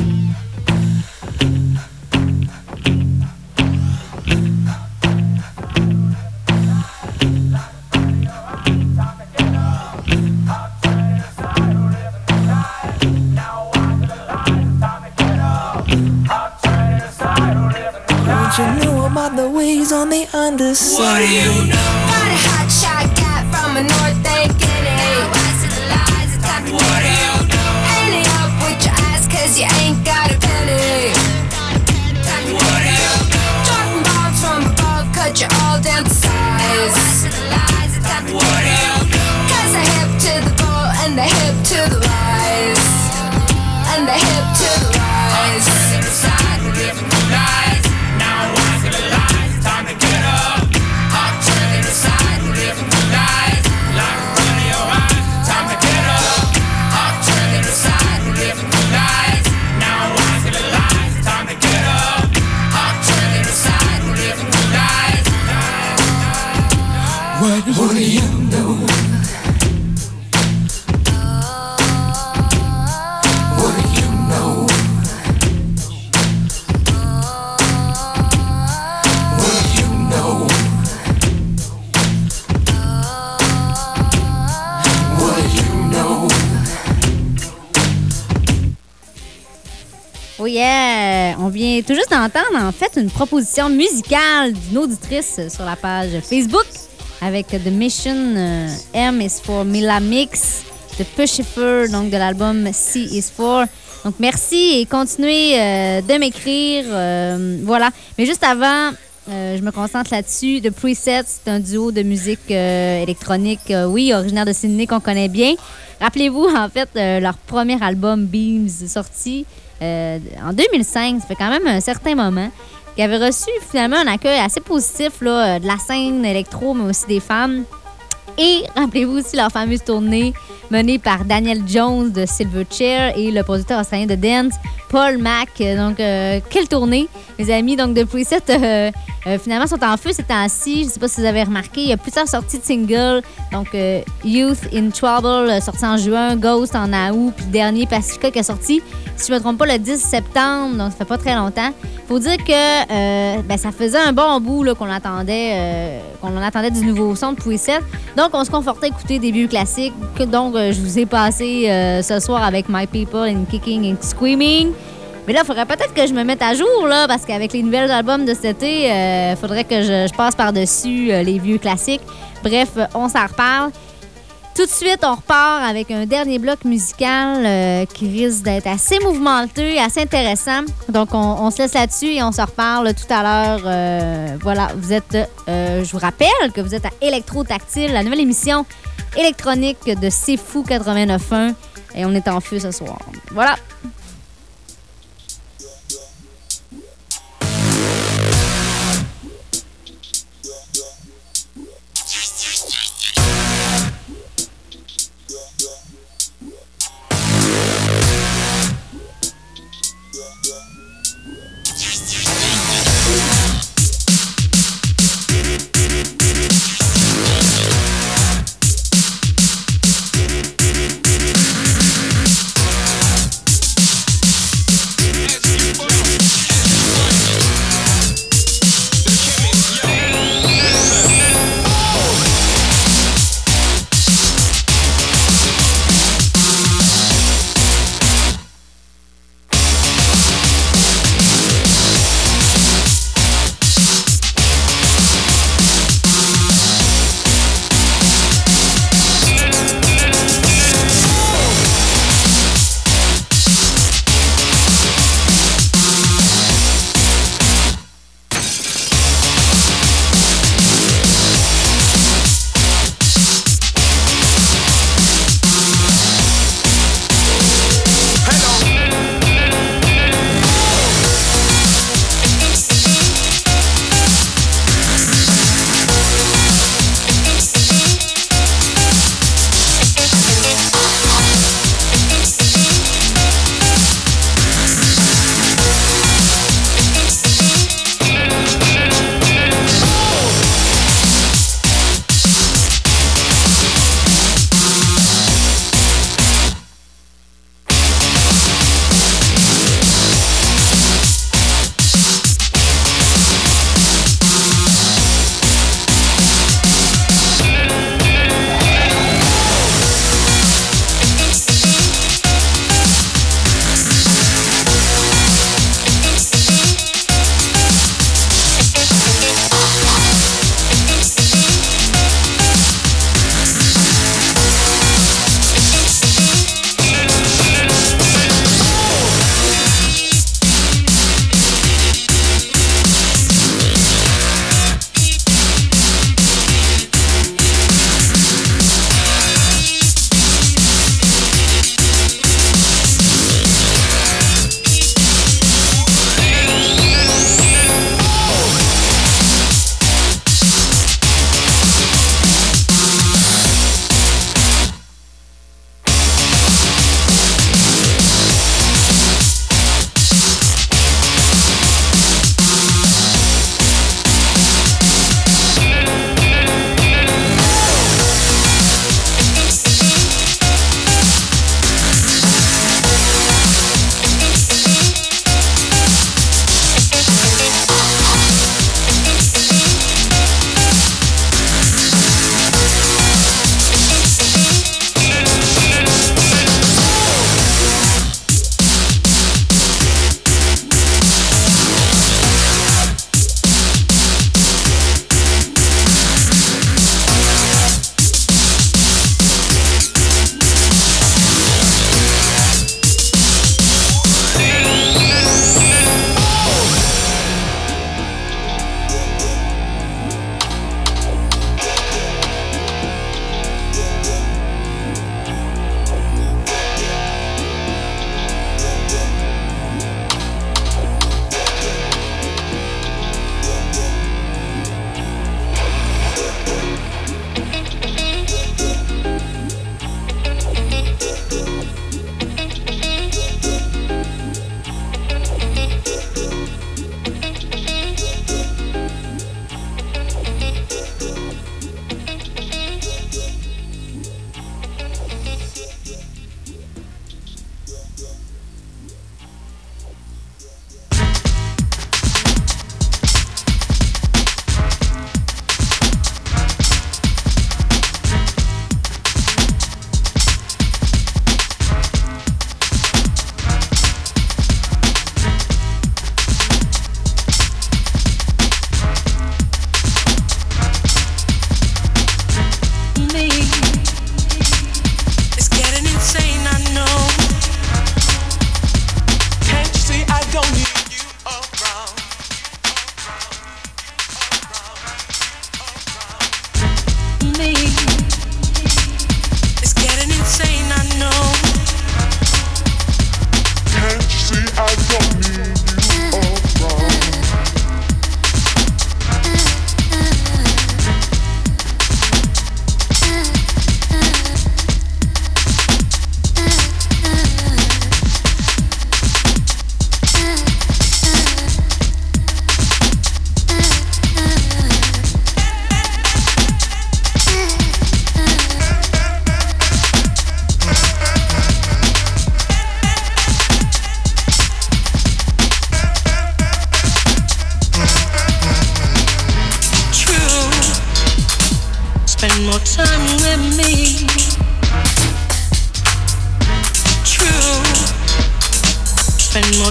S13: What you know about the ways on the underside?
S6: What do you know?
S8: Got a hot shot cat from a North and Guinea. Rise to the lies, it's time to
S6: What do
S8: get
S6: you
S8: up.
S6: know?
S8: Ante up with your ass cause you ain't got a penny. Time to
S6: What do
S8: get
S6: you
S8: up.
S6: know?
S8: Dropping bombs from above, cut you all down to size. Rise to the lies, it's time to
S6: What do
S8: get
S6: you
S8: up.
S6: know?
S8: Cause I hip to the bull and the hip to the rise. And the hip to the rise.
S6: Turn the side, we're living the lies. Now wise to the lies, it's time to get up. Hot turn the side, we're living the lies. Like a gun in your eyes, time to get up. Hot turn the side, we're living the lies. Now wise to the lies, it's time to get up. Hot turn the side, we're living the lies.
S12: What, what do you know? What do you know? What do you know? What do you know?
S1: Oh yeah! On vient tout juste d'entendre en fait une proposition musicale d'une auditrice sur la page Facebook avec The Mission euh, M is for Mila Mix de Pushifer, donc de l'album C is for. Donc merci et continuez euh, de m'écrire. Euh, voilà. Mais juste avant, euh, je me concentre là-dessus. The Presets, c'est un duo de musique euh, électronique, euh, oui, originaire de Sydney qu'on connaît bien. Rappelez-vous, en fait, euh, leur premier album Beams sorti euh, en deux mille cinq, ça fait quand même un certain moment, qui avait reçu finalement un accueil assez positif là, de la scène électro, mais aussi des femmes. Et rappelez-vous aussi leur fameuse tournée menée par Daniel Jones de Silverchair et le producteur australien de dance, Paul Mac. Donc, euh, quelle tournée, mes amis. Donc, depuis cette, euh, euh, finalement, sont en feu ces temps-ci. Je ne sais pas si vous avez remarqué, il y a plusieurs sorties de singles. Donc, euh, Youth in Trouble, euh, sorti en juin, Ghost en août, puis le dernier, Pacifica, qui est sorti, si je ne me trompe pas, le dix septembre. Donc, ça fait pas très longtemps. Faut dire que euh, ben, ça faisait un bon bout là, qu'on attendait, euh, qu'on en attendait du nouveau son de Preset. Donc, on se confortait à écouter des vieux classiques. Que, donc, euh, je vous ai passé euh, ce soir avec My People and Kicking and Screaming. Mais là, il faudrait peut-être que je me mette à jour, là, parce qu'avec les nouvelles albums de cet été, il euh, faudrait que je, je passe par-dessus euh, les vieux classiques. Bref, on s'en reparle. Tout de suite, on repart avec un dernier bloc musical euh, qui risque d'être assez mouvementeux et assez intéressant. Donc, on, on se laisse là-dessus et on se reparle tout à l'heure. Euh, voilà, vous êtes... Euh, je vous rappelle que vous êtes à Électro-Tactile, la nouvelle émission électronique de C'est Fou quatre-vingt-neuf point un. Et on est en feu ce soir. Voilà.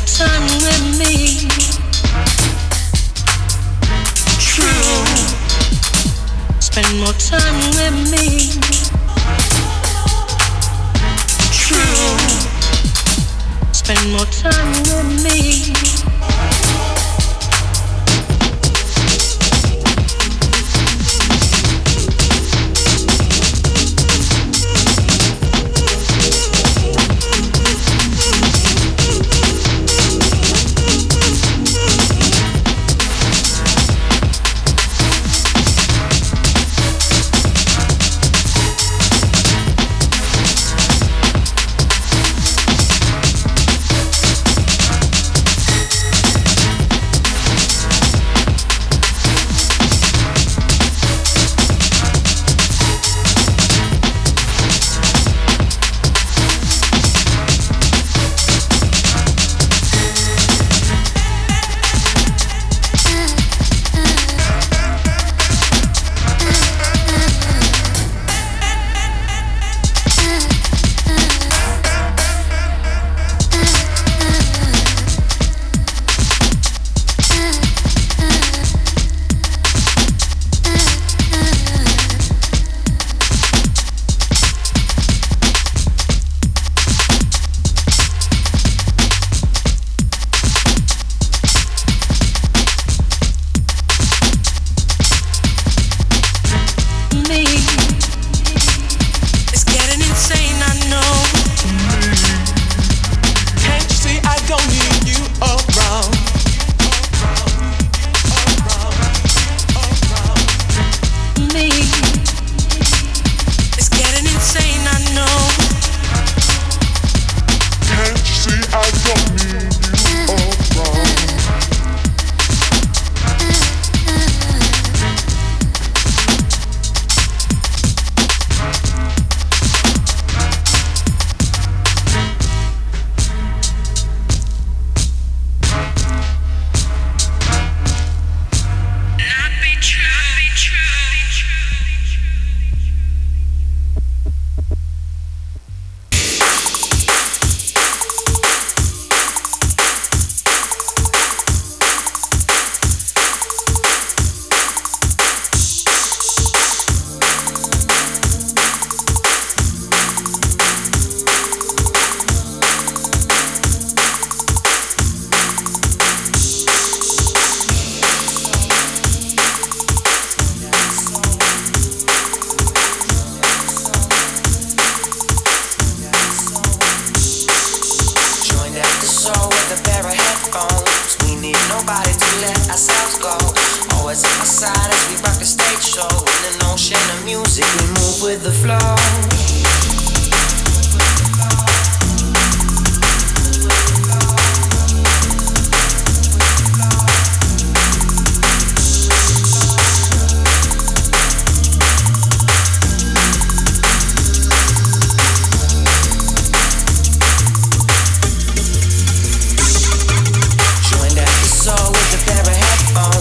S8: time with me. True. Spend more time with me. True. Spend more time with me.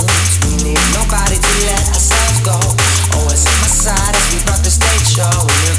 S8: Side as we rock the stage show.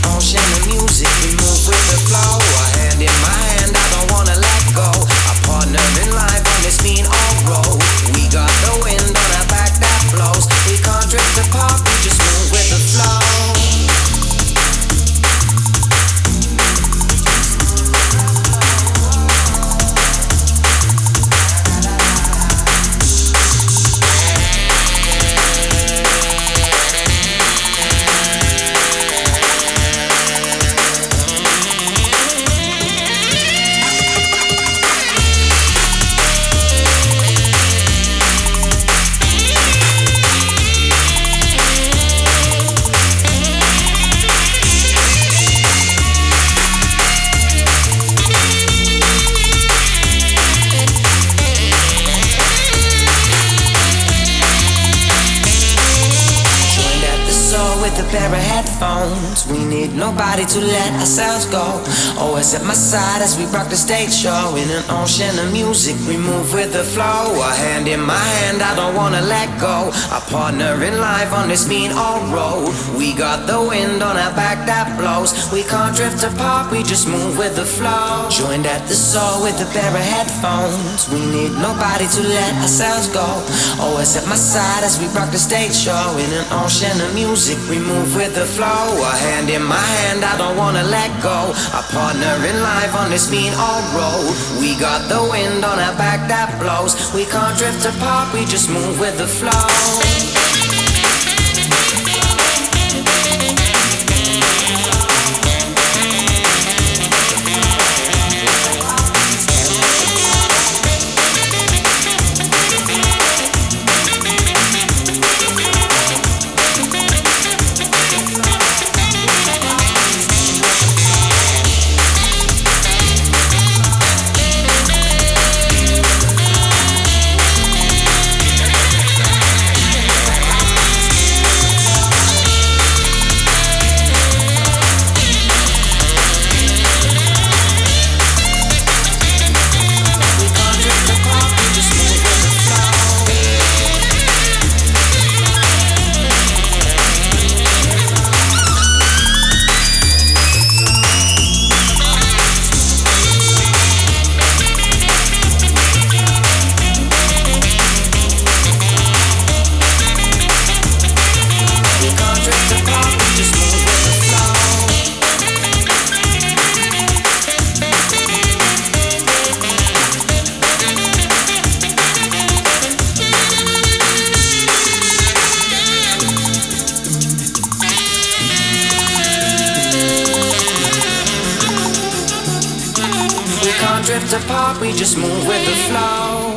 S13: phones. We need nobody to let ourselves go. Always at my side as we rock the stage show. In an ocean of music, we move with the flow. A hand in my hand, I don't wanna let go. Our partner in life on this mean old road. We got the wind on our back that blows. We can't drift apart, we just move with the flow. Joined at the soul with a pair of headphones. We need nobody to let ourselves go. Always at my side as we rock the stage show. In an ocean of music, we move with the flow. A hand in my hand, I don't wanna let go. Our partner in life on this mean old road. We got the wind on our back that blows. We can't drift apart, we just move with the flow. Drift apart, we just move with the flow.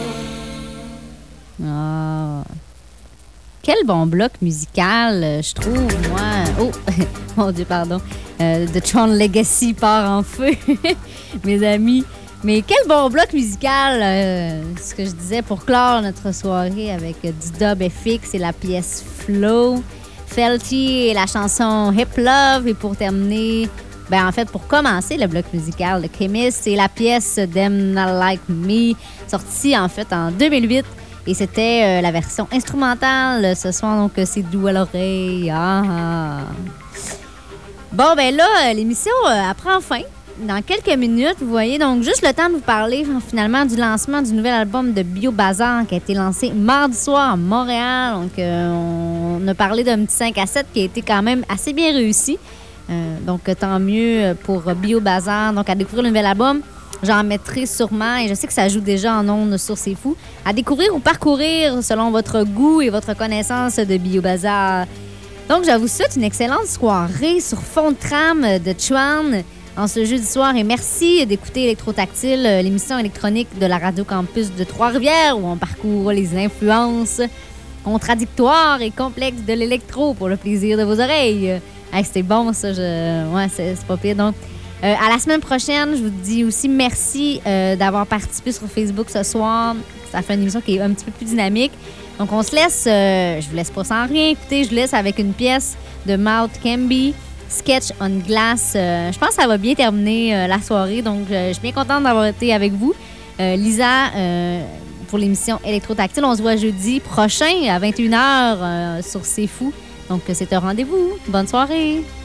S1: Ah. Quel bon bloc musical, euh, je trouve, moi. Oh, mon Dieu, pardon. Euh, The Tron Legacy part en feu, mes amis. Mais quel bon bloc musical, euh, ce que je disais, pour clore notre soirée avec euh, du dub F X et la pièce Flow. Felty et la chanson Hip Love. Et pour terminer... Ben, en fait, pour commencer le bloc musical de Chemist, c'est la pièce Them Not Like Me, sortie en fait en deux mille huit. Et c'était euh, la version instrumentale ce soir, donc c'est doux à l'oreille. Ah, ah. Bon, ben là, l'émission euh, apprend fin. Dans quelques minutes, vous voyez, donc juste le temps de vous parler finalement du lancement du nouvel album de Bio Bazar qui a été lancé mardi soir à Montréal. Donc, euh, on a parlé d'un petit cinq à sept qui a été quand même assez bien réussi. Euh, donc, tant mieux pour Bio Bazar. Donc, à découvrir le nouvel album, j'en mettrai sûrement, et je sais que ça joue déjà en ondes sur C'est Fou, à découvrir ou parcourir selon votre goût et votre connaissance de Bio Bazar. Donc, je vous souhaite une excellente soirée sur fond de trame de Chuan en ce jeudi soir. Et merci d'écouter Électrotactile, l'émission électronique de la Radio Campus de Trois-Rivières, où on parcourt les influences contradictoires et complexes de l'électro pour le plaisir de vos oreilles. Hey, c'était bon, ça. Je... Ouais, c'est, c'est pas pire. Donc, euh, à la semaine prochaine, je vous dis aussi merci euh, d'avoir participé sur Facebook ce soir. Ça fait une émission qui est un petit peu plus dynamique. Donc, on se laisse... Euh, je vous laisse pas sans rien. Écoutez, je vous laisse avec une pièce de Maud Camby, Sketch on Glass. Euh, je pense que ça va bien terminer euh, la soirée. Donc, euh, je suis bien contente d'avoir été avec vous. Euh, Lisa, euh, pour l'émission Électrotactile, on se voit jeudi prochain à vingt et une heures euh, sur C'est Fou. Donc, c'est un rendez-vous. Bonne soirée!